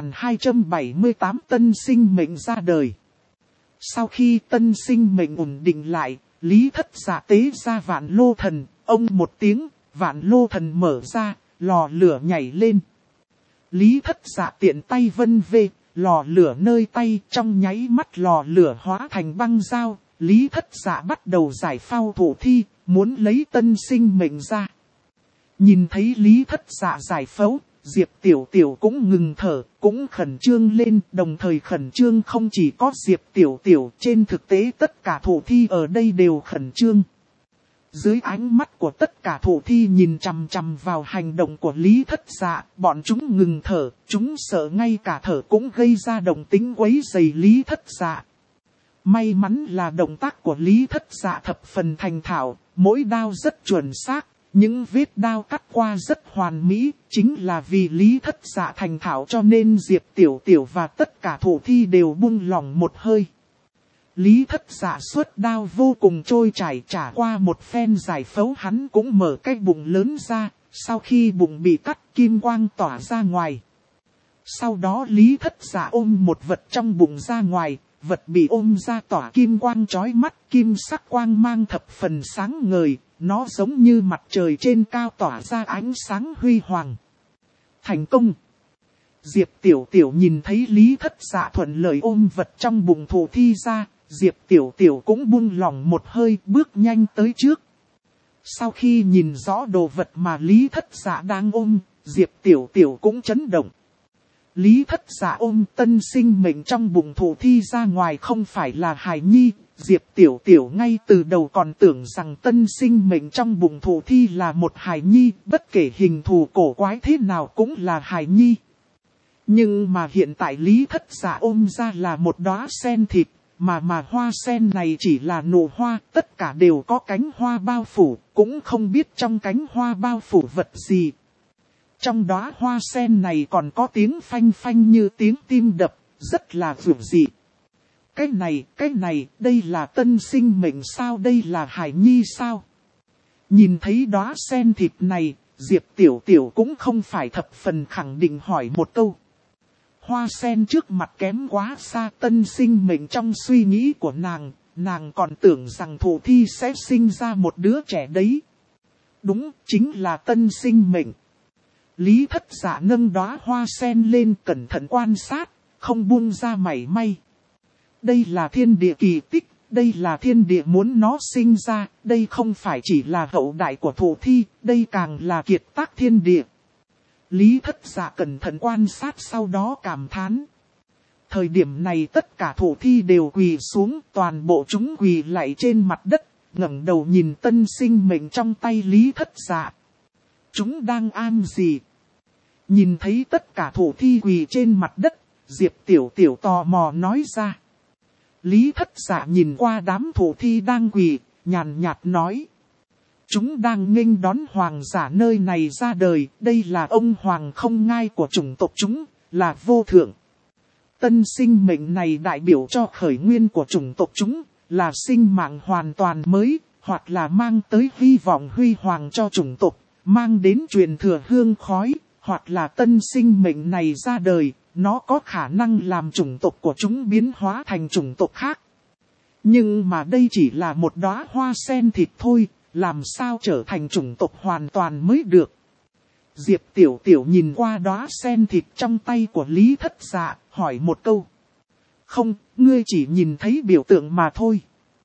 2278 tân sinh mệnh ra đời. Sau khi tân sinh mệnh ổn định lại, Lý Thất Dạ tế ra vạn lô thần, ông một tiếng, vạn lô thần mở ra, lò lửa nhảy lên. Lý Thất Dạ tiện tay vân về, lò lửa nơi tay, trong nháy mắt lò lửa hóa thành băng dao. Lý Thất Dạ bắt đầu giải phao thủ thi, muốn lấy tân sinh mệnh ra. Nhìn thấy Lý Thất Dạ giải phẫu, Diệp Tiểu Tiểu cũng ngừng thở, cũng khẩn trương lên, đồng thời khẩn trương không chỉ có Diệp Tiểu Tiểu, trên thực tế tất cả thủ thi ở đây đều khẩn trương. Dưới ánh mắt của tất cả thủ thi nhìn chằm chằm vào hành động của Lý Thất Dạ, bọn chúng ngừng thở, chúng sợ ngay cả thở cũng gây ra động tĩnh quấy rầy Lý Thất Dạ. May mắn là động tác của Lý Thất Dạ thập phần thành thạo, mỗi đao rất chuẩn xác, những vết đao cắt qua rất hoàn mỹ, chính là vì Lý Thất Dạ thành thạo cho nên Diệp Tiểu Tiểu và tất cả thủ thi đều buông lỏng một hơi. Lý Thất Dạ xuất đao vô cùng trôi chảy, trả qua một phen giải phẫu hắn cũng mở cái bụng lớn ra, sau khi bụng bị cắt kim quang tỏa ra ngoài. Sau đó Lý Thất Dạ ôm một vật trong bụng ra ngoài, vật bị ôm ra tỏa kim quang chói mắt, kim sắc quang mang thập phần sáng ngời, nó giống như mặt trời trên cao tỏa ra ánh sáng huy hoàng. Thành công! Diệp Tiểu Tiểu nhìn thấy Lý Thất Dạ thuận lợi ôm vật trong bụng thổ thi ra, Diệp Tiểu Tiểu cũng buông lỏng một hơi, bước nhanh tới trước. Sau khi nhìn rõ đồ vật mà Lý Thất Dạ đang ôm, Diệp Tiểu Tiểu cũng chấn động. Lý Thất Dạ ôm tân sinh mệnh trong bụng thổ thi ra ngoài không phải là hài nhi. Diệp Tiểu Tiểu ngay từ đầu còn tưởng rằng tân sinh mệnh trong bụng thổ thi là một hài nhi, bất kể hình thù cổ quái thế nào cũng là hài nhi. Nhưng mà hiện tại Lý Thất Dạ ôm ra là một đóa sen thịt, mà hoa sen này chỉ là nụ hoa, tất cả đều có cánh hoa bao phủ, cũng không biết trong cánh hoa bao phủ vật gì. Trong đóa hoa sen này còn có tiếng phanh phanh như tiếng tim đập, rất là dịu dị. Cái này, đây là tân sinh mệnh sao, đây là hài nhi sao? Nhìn thấy đóa sen thịt này, Diệp Tiểu Tiểu cũng không phải thập phần khẳng định hỏi một câu. Hoa sen trước mặt kém quá xa tân sinh mệnh trong suy nghĩ của nàng còn tưởng rằng thổ thi sẽ sinh ra một đứa trẻ đấy. Đúng, chính là tân sinh mệnh. Lý Thất Dạ nâng đóa hoa sen lên cẩn thận quan sát, không buông ra mảy may. Đây là thiên địa kỳ tích, đây là thiên địa muốn nó sinh ra, đây không phải chỉ là hậu đại của thổ thi, đây càng là kiệt tác thiên địa. Lý Thất Dạ cẩn thận quan sát sau đó cảm thán. Thời điểm này tất cả thổ thi đều quỳ xuống, toàn bộ chúng quỳ lạy trên mặt đất, ngẩng đầu nhìn tân sinh mệnh trong tay Lý Thất Dạ. Chúng đang am gì? Nhìn thấy tất cả thổ thi quỳ trên mặt đất, Diệp Tiểu Tiểu tò mò nói ra. Lý Thất Dạ nhìn qua đám thổ thi đang quỳ, nhàn nhạt nói. Chúng đang nghênh đón hoàng giả nơi này ra đời, đây là ông hoàng không ngai của chủng tộc chúng, là vô thượng. Tân sinh mệnh này đại biểu cho khởi nguyên của chủng tộc chúng, là sinh mạng hoàn toàn mới, hoặc là mang tới hy vọng huy hoàng cho chủng tộc, mang đến truyền thừa hương khói, hoặc là tân sinh mệnh này ra đời, nó có khả năng làm chủng tộc của chúng biến hóa thành chủng tộc khác. Nhưng mà đây chỉ là một đóa hoa sen thịt thôi, làm sao trở thành chủng tộc hoàn toàn mới được. Diệp Tiểu Tiểu nhìn qua đóa sen thịt trong tay của Lý Thất Dạ, hỏi một câu. Không, ngươi chỉ nhìn thấy biểu tượng mà thôi.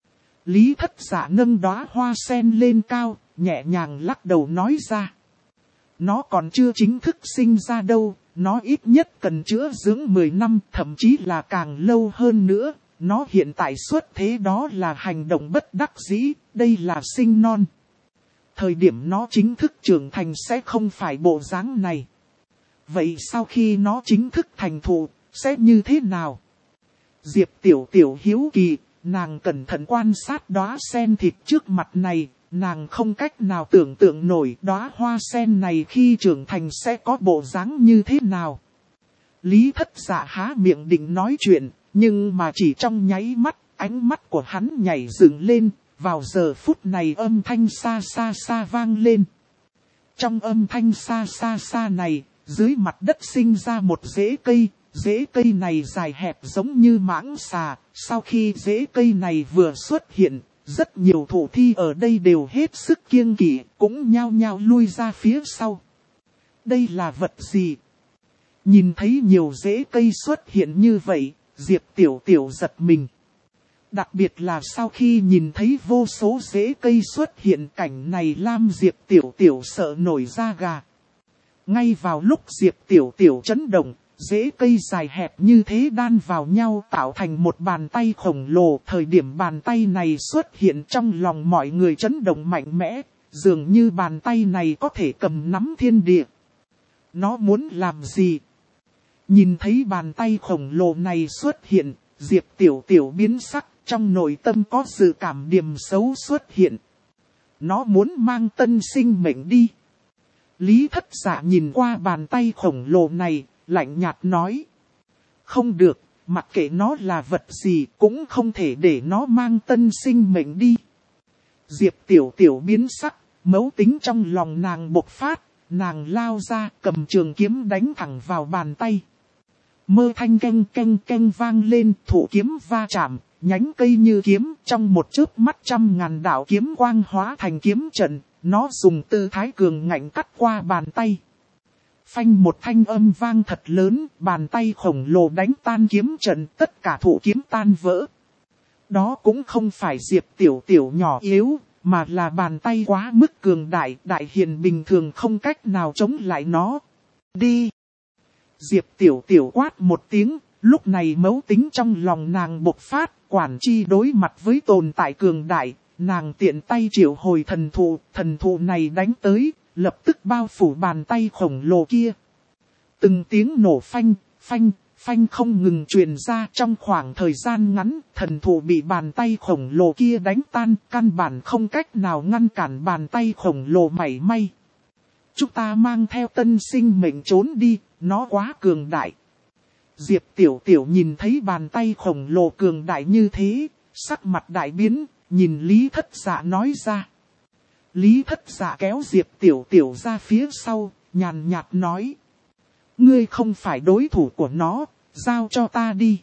Lý Thất Dạ nâng đóa hoa sen lên cao, nhẹ nhàng lắc đầu nói ra. Nó còn chưa chính thức sinh ra đâu, nó ít nhất cần chữa dưỡng 10 năm, thậm chí là càng lâu hơn nữa. Nó hiện tại xuất thế đó là hành động bất đắc dĩ, đây là sinh non. Thời điểm nó chính thức trưởng thành sẽ không phải bộ dáng này. Vậy sau khi nó chính thức thành thụ, sẽ như thế nào? Diệp Tiểu Tiểu hiếu kỳ, nàng cẩn thận quan sát đóa sen thịt trước mặt này, nàng không cách nào tưởng tượng nổi đóa hoa sen này khi trưởng thành sẽ có bộ dáng như thế nào. Lý Thất Dạ há miệng định nói chuyện, nhưng mà chỉ trong nháy mắt, ánh mắt của hắn nhảy dựng lên, vào giờ phút này âm thanh xa xa xa vang lên. Trong âm thanh xa xa xa này, dưới mặt đất sinh ra một rễ cây này dài hẹp giống như mãng xà, sau khi rễ cây này vừa xuất hiện, rất nhiều thổ thi ở đây đều hết sức kiêng kỵ, cũng nhao nhao lui ra phía sau. Đây là vật gì? Nhìn thấy nhiều rễ cây xuất hiện như vậy, Diệp Tiểu Tiểu giật mình. Đặc biệt là sau khi nhìn thấy vô số rễ cây xuất hiện cảnh này làm Diệp Tiểu Tiểu sợ nổi da gà. Ngay vào lúc Diệp Tiểu Tiểu chấn động, rễ cây dài hẹp như thế đan vào nhau tạo thành một bàn tay khổng lồ. Thời điểm bàn tay này xuất hiện trong lòng mọi người chấn động mạnh mẽ, dường như bàn tay này có thể cầm nắm thiên địa. Nó muốn làm gì? Nhìn thấy bàn tay khổng lồ này xuất hiện, Diệp Tiểu Tiểu biến sắc, trong nội tâm có dự cảm điểm xấu xuất hiện. Nó muốn mang tân sinh mệnh đi. Lý Thất Dạ nhìn qua bàn tay khổng lồ này, lạnh nhạt nói. Không được, mặc kệ nó là vật gì cũng không thể để nó mang tân sinh mệnh đi. Diệp Tiểu Tiểu biến sắc, mấu tính trong lòng nàng bộc phát, nàng lao ra cầm trường kiếm đánh thẳng vào bàn tay. Mơ thanh canh canh canh vang lên, thủ kiếm va chạm, nhánh cây như kiếm, trong một chớp mắt 100.000 đạo kiếm quang hóa thành kiếm trận, nó dùng tư thái cường ngạnh cắt qua bàn tay. Phanh một thanh âm vang thật lớn, bàn tay khổng lồ đánh tan kiếm trận, tất cả thủ kiếm tan vỡ. Đó cũng không phải Diệp Tiểu Tiểu nhỏ yếu, mà là bàn tay quá mức cường đại, đại hiền bình thường không cách nào chống lại nó. Đi! Diệp Tiểu Tiểu quát một tiếng, lúc này mấu tính trong lòng nàng bộc phát, quản chi đối mặt với tồn tại cường đại, nàng tiện tay triệu hồi thần thụ này đánh tới, lập tức bao phủ bàn tay khổng lồ kia. Từng tiếng nổ phanh, phanh, phanh không ngừng truyền ra trong khoảng thời gian ngắn, thần thụ bị bàn tay khổng lồ kia đánh tan, căn bản không cách nào ngăn cản bàn tay khổng lồ mảy may. Chúng ta mang theo tân sinh mệnh trốn đi, nó quá cường đại. Diệp Tiểu Tiểu nhìn thấy bàn tay khổng lồ cường đại như thế, sắc mặt đại biến, nhìn Lý Thất Dạ nói ra. Lý Thất Dạ kéo Diệp Tiểu Tiểu ra phía sau, nhàn nhạt nói. Ngươi không phải đối thủ của nó, giao cho ta đi.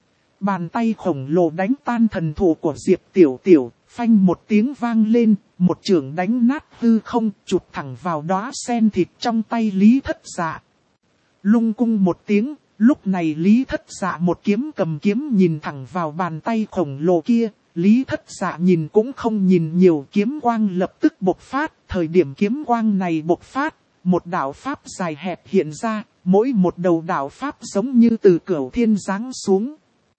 Bàn tay khổng lồ đánh tan thần thụ của Diệp Tiểu Tiểu, phanh một tiếng vang lên, một chưởng đánh nát hư không, chụp thẳng vào đóa sen thịt trong tay Lý Thất Dạ. Lung cung một tiếng, lúc này Lý Thất Dạ một kiếm cầm kiếm nhìn thẳng vào bàn tay khổng lồ kia. Lý Thất Dạ nhìn cũng không nhìn nhiều, kiếm quang lập tức bộc phát. Thời điểm kiếm quang này bộc phát, một đạo pháp dài hẹp hiện ra, mỗi một đầu đạo pháp giống như từ cửu thiên giáng xuống.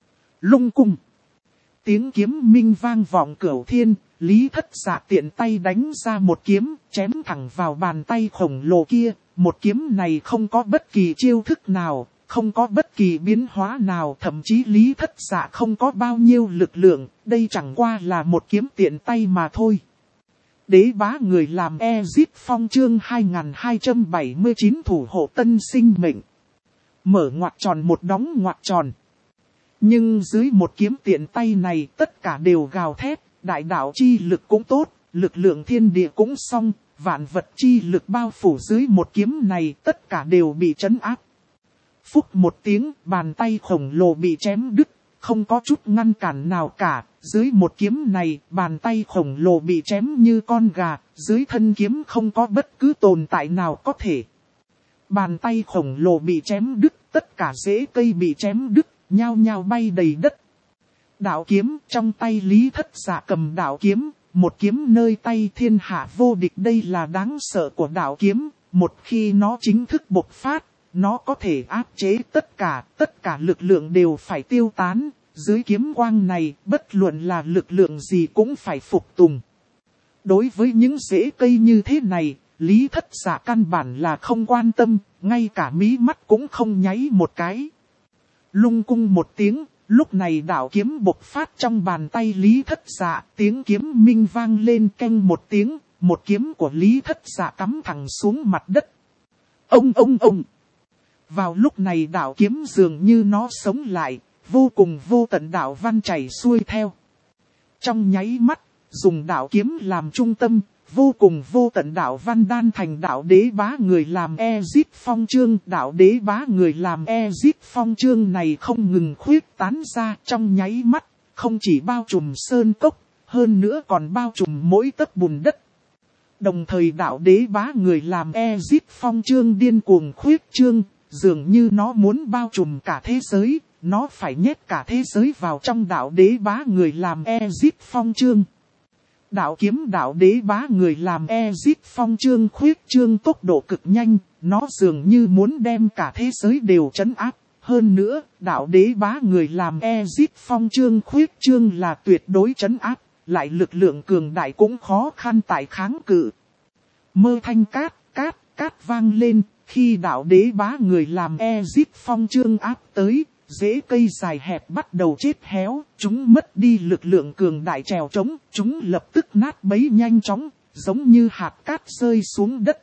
Lung cung. Tiếng kiếm minh vang vọng cửu thiên, Lý Thất Dạ tiện tay đánh ra một kiếm, chém thẳng vào bàn tay khổng lồ kia. Một kiếm này không có bất kỳ chiêu thức nào, không có bất kỳ biến hóa nào, thậm chí Lý Thất Dạ không có bao nhiêu lực lượng, đây chẳng qua là một kiếm tiện tay mà thôi. Đế bá người làm Exit Phong chương 2279 thủ hộ tân sinh mệnh. Mở ngoặc tròn một đóng ngoặc tròn. Nhưng dưới một kiếm tiện tay này tất cả đều gào thét, đại đạo chi lực cũng tốt, lực lượng thiên địa cũng xong, vạn vật chi lực bao phủ dưới một kiếm này tất cả đều bị trấn áp. Phúc một tiếng, bàn tay khổng lồ bị chém đứt, không có chút ngăn cản nào cả. Dưới một kiếm này, bàn tay khổng lồ bị chém như con gà, dưới thân kiếm không có bất cứ tồn tại nào có thể. Bàn tay khổng lồ bị chém đứt, tất cả rễ cây bị chém đứt, nhao nhao bay đầy đất. Đạo kiếm trong tay Lý Thất Dạ cầm đạo kiếm, một kiếm nơi tay thiên hạ vô địch, đây là đáng sợ của đạo kiếm, một khi nó chính thức bộc phát. Nó có thể áp chế tất cả lực lượng đều phải tiêu tán, dưới kiếm quang này bất luận là lực lượng gì cũng phải phục tùng. Đối với những rễ cây như thế này, Lý Thất Dạ căn bản là không quan tâm, ngay cả mí mắt cũng không nháy một cái. Lung cung một tiếng, lúc này đạo kiếm bộc phát trong bàn tay Lý Thất Dạ, tiếng kiếm minh vang lên canh một tiếng, một kiếm của Lý Thất Dạ cắm thẳng xuống mặt đất. Ông! Vào lúc này đạo kiếm dường như nó sống lại, vô cùng vô tận đạo văn chảy xuôi theo. Trong nháy mắt, dùng đạo kiếm làm trung tâm, vô cùng vô tận đạo văn đan thành đạo đế bá người làm Exit Phong chương. Đạo đế bá người làm Exit Phong chương này không ngừng khuyết tán ra trong nháy mắt, không chỉ bao trùm sơn cốc, hơn nữa còn bao trùm mỗi tấc bùn đất. Đồng thời đạo đế bá người làm Exit Phong chương điên cuồng khuyết trương. Dường như nó muốn bao trùm cả thế giới, nó phải nhét cả thế giới vào trong đạo đế bá người làm Exit Phong chương. Đạo kiếm đạo đế bá người làm Exit Phong chương khuyết trương tốc độ cực nhanh, nó dường như muốn đem cả thế giới đều trấn áp. Hơn nữa, đạo đế bá người làm Exit Phong chương khuyết trương là tuyệt đối trấn áp, lại lực lượng cường đại cũng khó khăn tại kháng cự. Mơ thanh cát vang lên. Khi đạo đế bá người làm Exit Phong chương áp tới, rễ cây dài hẹp bắt đầu chết héo, chúng mất đi lực lượng cường đại trèo trống, chúng lập tức nát bấy nhanh chóng, giống như hạt cát rơi xuống đất.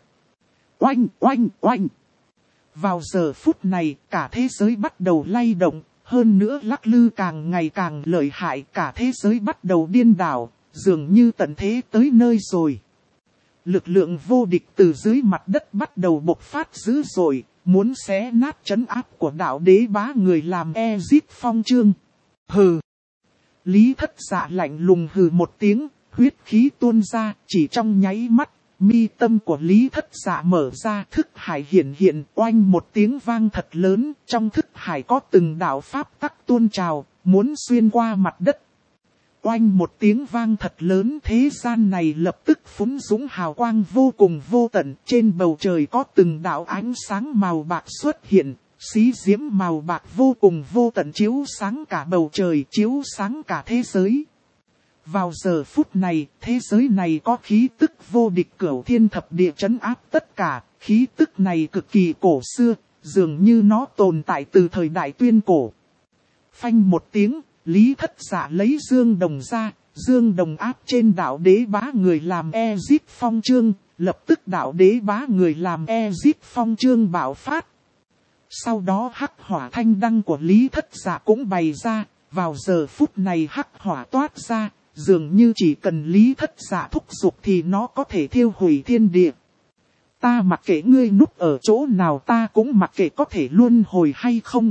Oanh! Vào giờ phút này, cả thế giới bắt đầu lay động, hơn nữa lắc lư càng ngày càng lợi hại, cả thế giới bắt đầu điên đảo, dường như tận thế tới nơi rồi. Lực lượng vô địch từ dưới mặt đất bắt đầu bộc phát dữ dội, muốn xé nát trấn áp của đạo đế bá người làm Ezic Phong Chương. Hừ. Lý Thất Dạ lạnh lùng hừ một tiếng, huyết khí tuôn ra, chỉ trong nháy mắt, mi tâm của Lý Thất Dạ mở ra, thức hải hiện, oanh một tiếng vang thật lớn, trong thức hải có từng đạo pháp tắc tuôn trào, muốn xuyên qua mặt đất. Oanh một tiếng vang thật lớn, thế gian này lập tức phúng dũng hào quang vô cùng vô tận, trên bầu trời có từng đạo ánh sáng màu bạc xuất hiện, xí diễm màu bạc vô cùng vô tận chiếu sáng cả bầu trời, chiếu sáng cả thế giới. Vào giờ phút này, thế giới này có khí tức vô địch cửu thiên thập địa trấn áp tất cả, khí tức này cực kỳ cổ xưa, dường như nó tồn tại từ thời đại tuyên cổ. Phanh một tiếng, Lý Thất Dạ lấy dương đồng ra, dương đồng áp trên đạo đế bá người làm Ezic Phong Chương, lập tức đạo đế bá người làm Ezic Phong Chương bạo phát. Sau đó hắc hỏa thanh đăng của Lý Thất Dạ cũng bày ra, vào giờ phút này hắc hỏa toát ra, dường như chỉ cần Lý Thất Dạ thúc giục thì nó có thể thiêu hủy thiên địa. Ta mặc kệ ngươi núp ở chỗ nào, ta cũng mặc kệ có thể luân hồi hay không.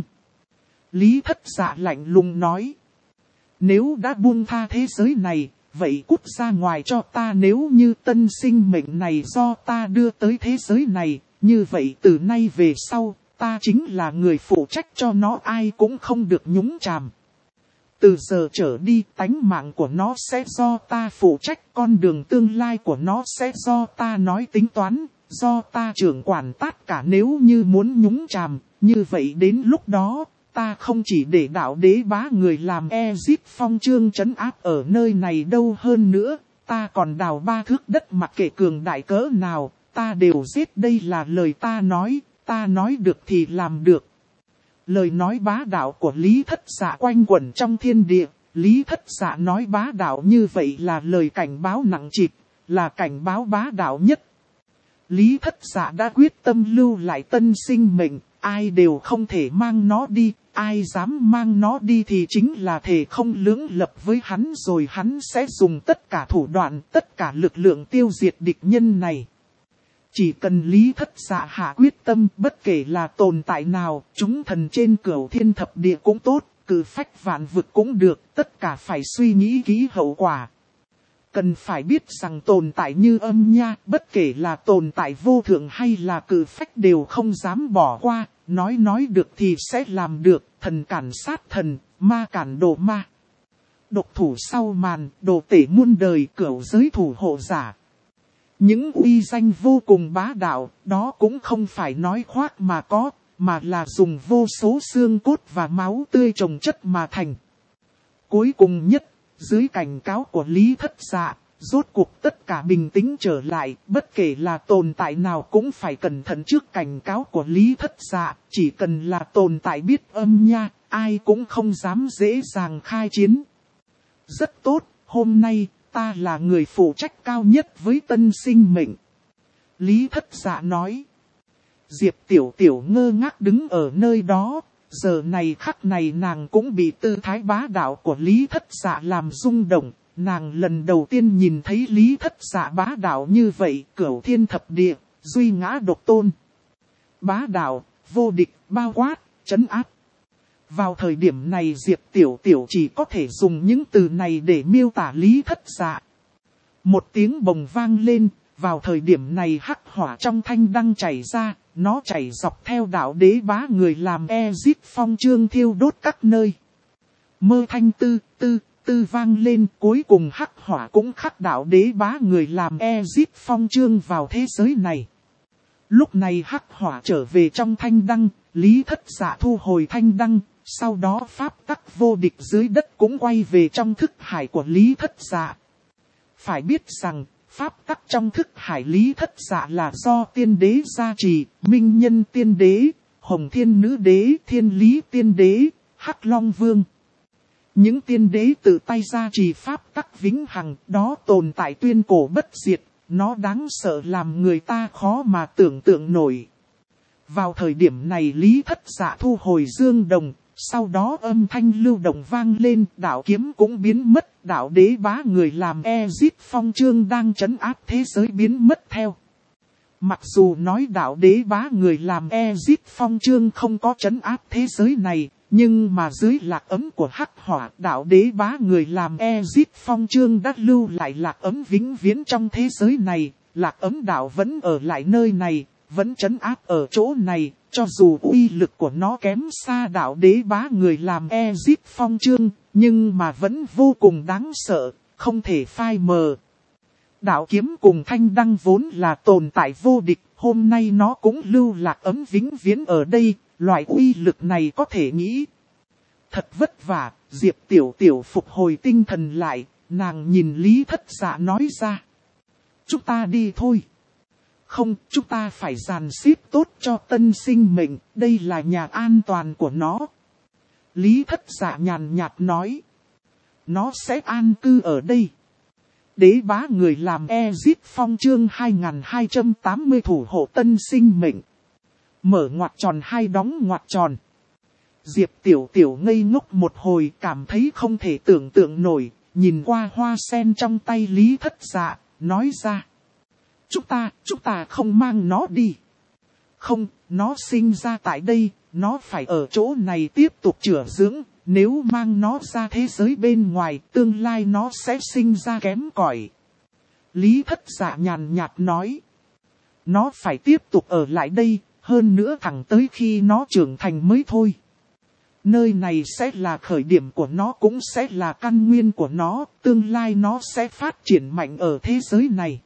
Lý Thất Dạ lạnh lùng nói. Nếu đã buông tha thế giới này, vậy cút ra ngoài cho ta, nếu như tân sinh mệnh này do ta đưa tới thế giới này, như vậy từ nay về sau, ta chính là người phụ trách cho nó, ai cũng không được nhúng chàm. Từ giờ trở đi, tánh mạng của nó sẽ do ta phụ trách, con đường tương lai của nó sẽ do ta nói tính toán, do ta trưởng quản tất cả, nếu như muốn nhúng chàm, như vậy đến lúc đó, ta không chỉ để đạo đế bá người làm Ezic Phong Chương trấn áp ở nơi này đâu, hơn nữa, ta còn đào 3 thước đất, mặc kệ cường đại cỡ nào, ta đều giết, đây là lời ta nói được thì làm được. Lời nói bá đạo của Lý Thất Dạ quanh quẩn trong thiên địa, Lý Thất Dạ nói bá đạo như vậy là lời cảnh báo nặng trịch, là cảnh báo bá đạo nhất. Lý Thất Dạ đã quyết tâm lưu lại tân sinh mệnh, ai đều không thể mang nó đi, ai dám mang nó đi thì chính là thể không lưỡng lập với hắn, rồi hắn sẽ dùng tất cả thủ đoạn, tất cả lực lượng tiêu diệt địch nhân này. Chỉ cần Lý Thất Dạ hạ quyết tâm, bất kể là tồn tại nào, chúng thần trên cửu thiên thập địa cũng tốt, cử phách vạn vực cũng được, tất cả phải suy nghĩ kỹ hậu quả. Cần phải biết rằng tồn tại như Âm Nha, bất kể là tồn tại vô thượng hay là cử phách đều không dám bỏ qua, nói được thì sẽ làm được, thần cản sát thần, ma cản đồ ma. Độc thủ sau màn, đồ tể muôn đời, cửu giới thủ hộ giả. Những uy danh vô cùng bá đạo, đó cũng không phải nói khoác mà có, mà là dùng vô số xương cốt và máu tươi chồng chất mà thành. Cuối cùng nhất, dưới cảnh cáo của Lý Thất Dạ, rốt cuộc tất cả bình tĩnh trở lại, bất kể là tồn tại nào cũng phải cẩn thận trước cảnh cáo của Lý Thất Dạ, chỉ cần là tồn tại biết Âm Nha, ai cũng không dám dễ dàng khai chiến. Rất tốt, hôm nay, ta là người phụ trách cao nhất với tân sinh mệnh. Lý Thất Dạ nói. Diệp Tiểu Tiểu ngơ ngác đứng ở nơi đó, giờ này khắc này nàng cũng bị tư thái bá đạo của Lý Thất Dạ làm rung động. Nàng lần đầu tiên nhìn thấy Lý Thất Dạ bá đạo như vậy, cửu thiên thập địa, duy ngã độc tôn. Bá đạo, vô địch, bao quát, trấn áp. Vào thời điểm này Diệp Tiểu Tiểu chỉ có thể dùng những từ này để miêu tả Lý Thất Dạ. Một tiếng bồng vang lên, vào thời điểm này hắc hỏa trong thanh đăng chảy ra, nó chảy dọc theo đạo đế bá người làm Ezic Phong Chương thiêu đốt các nơi. Mơ thanh tư vang lên, cuối cùng hắc hỏa cũng khắc đạo đế bá người làm Ezic Phong Chương vào thế giới này. Lúc này hắc hỏa trở về trong thanh đăng, Lý Thất Dạ thu hồi thanh đăng, sau đó pháp tắc vô địch dưới đất cũng quay về trong thức hải của Lý Thất Dạ. Phải biết rằng, pháp tắc trong thức hải Lý Thất Dạ là do tiên đế gia trì, minh nhân tiên đế, hồng thiên nữ đế, thiên lý tiên đế, hắc long vương. Những tiên đế tự tay gia trì pháp tắc vĩnh hằng, đó tồn tại tuyên cổ bất diệt, nó đáng sợ làm người ta khó mà tưởng tượng nổi. Vào thời điểm này Lý Thất Dạ thu hồi dương đồng, sau đó âm thanh lưu động vang lên, đạo kiếm cũng biến mất, đạo đế bá người làm Ezic Phong Chương đang trấn áp thế giới biến mất theo. Mặc dù nói đạo đế bá người làm Ezic Phong Chương không có trấn áp thế giới này, nhưng mà dưới lạc ấm của hắc hỏa, đạo đế bá người làm Ezic Phong Chương đã lưu lại lạc ấm vĩnh viễn trong thế giới này, lạc ấm đạo vẫn ở lại nơi này, vẫn trấn áp ở chỗ này, cho dù uy lực của nó kém xa đạo đế bá người làm Ezic Phong Chương, nhưng mà vẫn vô cùng đáng sợ, không thể phai mờ. Đạo kiếm cùng thanh đăng vốn là tồn tại vô địch, hôm nay nó cũng lưu lạc ấm vĩnh viễn ở đây, loại uy lực này có thể nghĩ. Thật vất vả, Diệp Tiểu Tiểu phục hồi tinh thần lại, nàng nhìn Lý Thất Dạ nói ra. Chúng ta đi thôi. Không, chúng ta phải dàn xếp tốt cho tân sinh mệnh, đây là nhà an toàn của nó. Lý Thất Dạ nhàn nhạt nói. Nó sẽ an cư ở đây. Đế bá người làm Ezic Phong Chương 2280 thủ hộ tân sinh mệnh. Mở ngoặc tròn hai đóng ngoặc tròn. Diệp Tiểu Tiểu ngây ngốc một hồi cảm thấy không thể tưởng tượng nổi, nhìn qua hoa sen trong tay Lý Thất Dạ, nói ra. Chúng ta không mang nó đi. Không, nó sinh ra tại đây, nó phải ở chỗ này tiếp tục chữa dưỡng. Nếu mang nó ra thế giới bên ngoài, tương lai nó sẽ sinh ra kém cỏi. Lý Thất Dạ nhàn nhạt nói. Nó phải tiếp tục ở lại đây, hơn nữa thẳng tới khi nó trưởng thành mới thôi. Nơi này sẽ là khởi điểm của nó, cũng sẽ là căn nguyên của nó, tương lai nó sẽ phát triển mạnh ở thế giới này.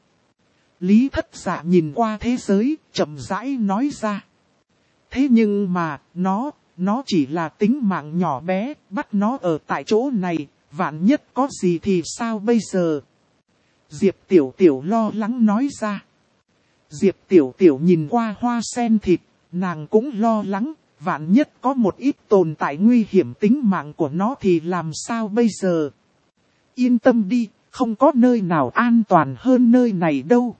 Lý Thất Dạ nhìn qua thế giới, chậm rãi nói ra. Thế nhưng mà, nó chỉ là tính mạng nhỏ bé, bắt nó ở tại chỗ này, vạn nhất có gì thì sao bây giờ? Diệp Tiểu Tiểu lo lắng nói ra. Diệp Tiểu Tiểu nhìn qua hoa sen thịt, nàng cũng lo lắng, vạn nhất có một ít tồn tại nguy hiểm tính mạng của nó thì làm sao bây giờ? Yên tâm đi, không có nơi nào an toàn hơn nơi này đâu.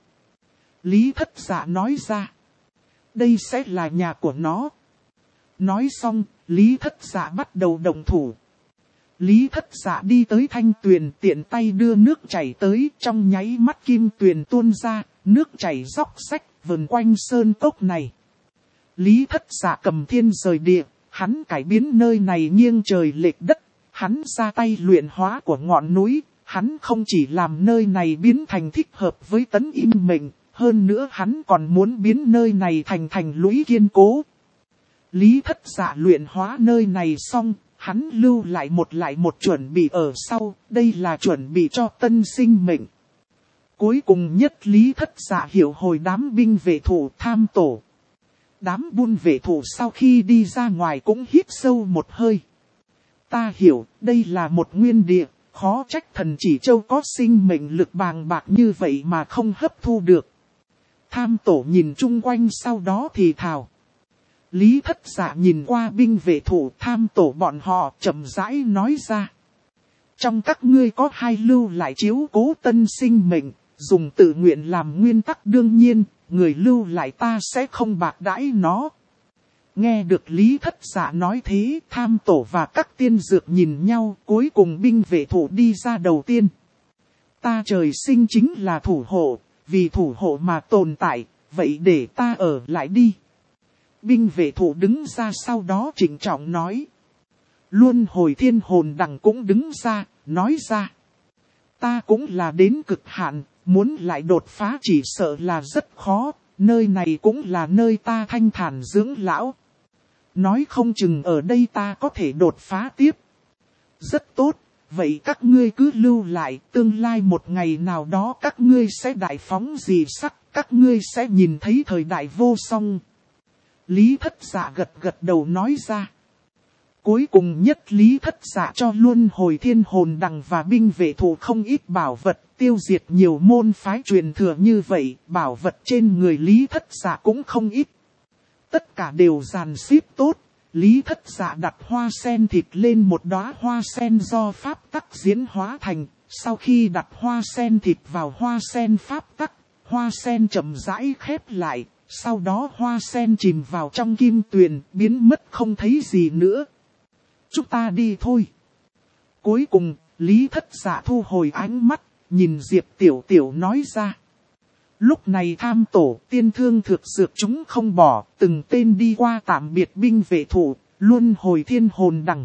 Lý Thất Dạ nói ra. Đây sẽ là nhà của nó. Nói xong, Lý Thất Dạ bắt đầu động thủ. Lý Thất Dạ đi tới thanh tuyền, tiện tay đưa nước chảy tới, trong nháy mắt kim tuyền tuôn ra, nước chảy róc rách vần quanh sơn cốc này. Lý Thất Dạ cầm thiên rời địa, hắn cải biến nơi này nghiêng trời lệch đất, hắn ra tay luyện hóa của ngọn núi, hắn không chỉ làm nơi này biến thành thích hợp với tấn im mệnh, hơn nữa hắn còn muốn biến nơi này thành lũy kiên cố. Lý Thất Dạ luyện hóa nơi này xong, hắn lưu lại một chuẩn bị ở sau, đây là chuẩn bị cho tân sinh mệnh. Cuối cùng nhất Lý Thất Dạ hiểu hồi đám binh vệ thủ tham tổ. Đám buôn vệ thủ sau khi đi ra ngoài cũng hít sâu một hơi. Ta hiểu, đây là một nguyên địa, khó trách Thần Chỉ Châu có sinh mệnh lực bàng bạc như vậy mà không hấp thu được. Tham tổ nhìn chung quanh sau đó thì thào. Lý Thất Dạ nhìn qua binh vệ thủ tham tổ bọn họ chậm rãi nói ra. Trong các ngươi có hai lưu lại chiếu cố tân sinh mệnh, dùng tự nguyện làm nguyên tắc đương nhiên, người lưu lại ta sẽ không bạc đãi nó. Nghe được Lý Thất Dạ nói thế, tham tổ và các tiên dược nhìn nhau, cuối cùng binh vệ thủ đi ra đầu tiên. Ta trời sinh chính là thủ hộ, vì thủ hộ mà tồn tại, vậy để ta ở lại đi. Binh vệ thủ đứng ra sau đó trịnh trọng nói. Luân hồi thiên hồn đằng cũng đứng ra, nói ra. Ta cũng là đến cực hạn, muốn lại đột phá chỉ sợ là rất khó, nơi này cũng là nơi ta thanh thản dưỡng lão. Nói không chừng ở đây ta có thể đột phá tiếp. Rất tốt, vậy các ngươi cứ lưu lại, tương lai một ngày nào đó các ngươi sẽ đại phóng dị sắc, các ngươi sẽ nhìn thấy thời đại vô song. Lý Thất Dạ gật đầu nói ra. Cuối cùng nhất Lý Thất Dạ cho luân hồi thiên hồn đằng và binh vệ thủ không ít bảo vật, tiêu diệt nhiều môn phái truyền thừa như vậy, bảo vật trên người Lý Thất Dạ cũng không ít. Tất cả đều dàn xếp tốt, Lý Thất Dạ đặt hoa sen thịt lên một đóa hoa sen do pháp tắc diễn hóa thành, sau khi đặt hoa sen thịt vào hoa sen pháp tắc, hoa sen chậm rãi khép lại, sau đó hoa sen chìm vào trong kim tuyền, biến mất không thấy gì nữa. Chúng ta đi thôi. Cuối cùng, Lý Thất Dạ thu hồi ánh mắt, nhìn Diệp Tiểu Tiểu nói ra. Lúc này tham tổ tiên thương thực dược chúng không bỏ, từng tên đi qua tạm biệt binh vệ thủ, luân hồi thiên hồn đằng.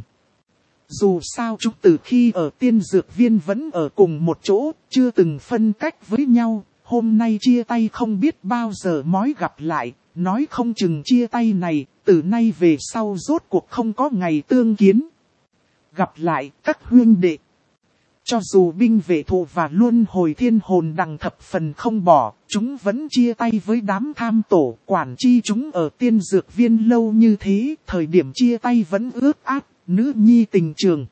Dù sao chúng từ khi ở tiên dược viên vẫn ở cùng một chỗ, chưa từng phân cách với nhau, hôm nay chia tay không biết bao giờ mới gặp lại, nói không chừng chia tay này, từ nay về sau rốt cuộc không có ngày tương kiến. Gặp lại các huynh đệ. Cho dù binh vệ thủ và luân hồi thiên hồn đằng thập phần không bỏ, chúng vẫn chia tay với đám tham tổ, quản chi chúng ở tiên dược viên lâu như thế, thời điểm chia tay vẫn ướt át, nữ nhi tình trường.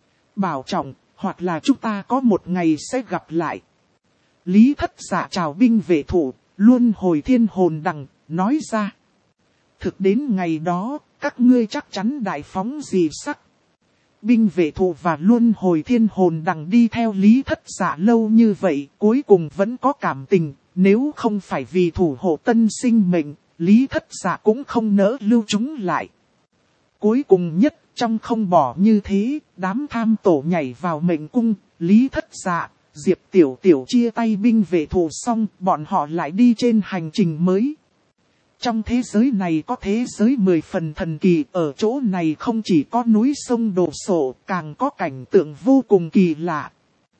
Bảo trọng, hoặc là chúng ta có một ngày sẽ gặp lại. Lý Thất Dạ chào binh vệ thủ, luân hồi thiên hồn đằng, nói ra. Thực đến ngày đó, các ngươi chắc chắn đại phóng dị sắc. Binh vệ thủ và luân hồi thiên hồn đằng đi theo Lý Thất Dạ lâu như vậy, cuối cùng vẫn có cảm tình, nếu không phải vì thủ hộ tân sinh mệnh, Lý Thất Dạ cũng không nỡ lưu chúng lại. Cuối cùng nhất, trong không bỏ như thế, đám tham tổ nhảy vào mệnh cung, Lý Thất Dạ, Diệp Tiểu Tiểu chia tay binh vệ thủ xong, bọn họ lại đi trên hành trình mới. Trong thế giới này có thế giới 10 phần thần kỳ, ở chỗ này không chỉ có núi sông đổ sộ, càng có cảnh tượng vô cùng kỳ lạ.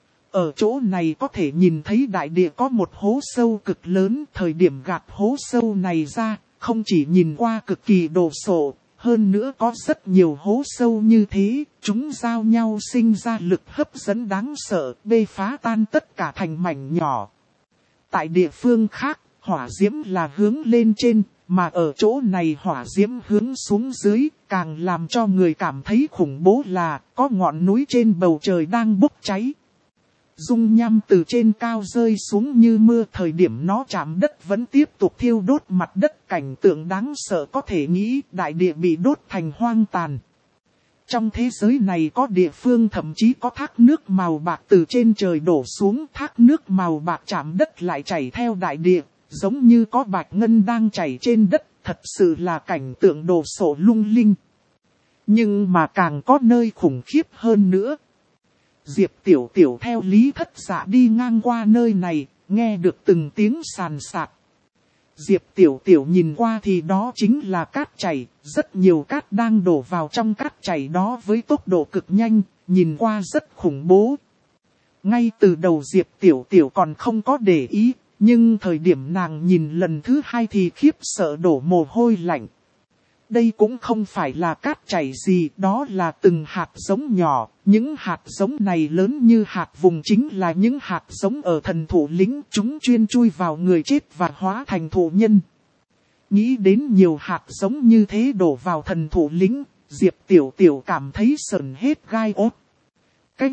Ở chỗ này có thể nhìn thấy đại địa có một hố sâu cực lớn, thời điểm gạt hố sâu này ra, không chỉ nhìn qua cực kỳ đổ sộ, hơn nữa có rất nhiều hố sâu như thế, chúng giao nhau sinh ra lực hấp dẫn đáng sợ, bê phá tan tất cả thành mảnh nhỏ. Tại địa phương khác, hỏa diễm là hướng lên trên, mà ở chỗ này hỏa diễm hướng xuống dưới, càng làm cho người cảm thấy khủng bố là có ngọn núi trên bầu trời đang bốc cháy. Dung nham từ trên cao rơi xuống như mưa, thời điểm nó chạm đất vẫn tiếp tục thiêu đốt mặt đất, cảnh tượng đáng sợ có thể nghĩ đại địa bị đốt thành hoang tàn. Trong thế giới này có địa phương thậm chí có thác nước màu bạc từ trên trời đổ xuống, thác nước màu bạc chạm đất lại chảy theo đại địa, giống như có bạch ngân đang chảy trên đất, thật sự là cảnh tượng đồ sộ lung linh. Nhưng mà càng có nơi khủng khiếp hơn nữa. Diệp Tiểu Tiểu theo Lý Thất Dạ đi ngang qua nơi này, nghe được từng tiếng sàn sạt. Diệp Tiểu Tiểu nhìn qua thì đó chính là cát chảy, rất nhiều cát đang đổ vào trong cát chảy đó với tốc độ cực nhanh, nhìn qua rất khủng bố. Ngay từ đầu Diệp Tiểu Tiểu còn không có để ý, nhưng thời điểm nàng nhìn lần thứ hai thì khiếp sợ đổ mồ hôi lạnh. Đây cũng không phải là cát chảy gì, đó là từng hạt giống nhỏ, những hạt giống này lớn như hạt vùng chính là những hạt giống ở thần thụ lĩnh, chúng chuyên chui vào người chết và hóa thành thụ nhân. Nghĩ đến nhiều hạt giống như thế đổ vào thần thụ lĩnh, Diệp Tiểu Tiểu cảm thấy sởn hết gai ốt. Cái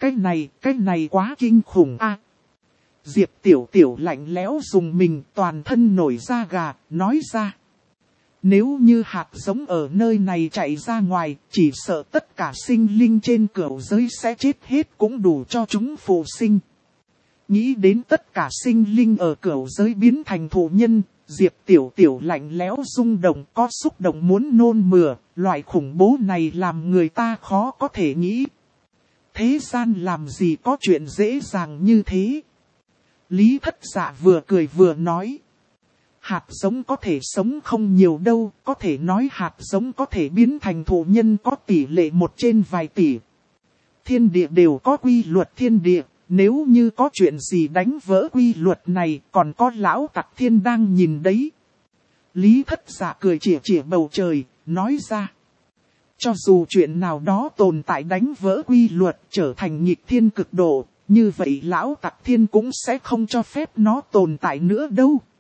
này quá kinh khủng a. Diệp Tiểu Tiểu lạnh lẽo dùng mình, toàn thân nổi da gà, nói ra. Nếu như hạt giống ở nơi này chạy ra ngoài, chỉ sợ tất cả sinh linh trên cửu giới sẽ chết hết cũng đủ cho chúng phù sinh. Nghĩ đến tất cả sinh linh ở cửu giới biến thành thụ nhân, Diệp Tiểu Tiểu lạnh lẽo rung động, có xúc động muốn nôn mửa, loại khủng bố này làm người ta khó có thể nghĩ. Thế gian làm gì có chuyện dễ dàng như thế? Lý Thất Dạ vừa cười vừa nói. Hạt giống có thể sống không nhiều đâu, có thể nói hạt giống có thể biến thành thụ nhân có tỷ lệ 1 trên vài tỷ. Thiên địa đều có quy luật thiên địa, nếu như có chuyện gì đánh vỡ quy luật này, còn có lão tặc thiên đang nhìn đấy. Lý Thất Dạ cười chỉa chỉa bầu trời, nói ra. Cho dù chuyện nào đó tồn tại đánh vỡ quy luật trở thành nghịch thiên cực độ, như vậy lão tặc thiên cũng sẽ không cho phép nó tồn tại nữa đâu.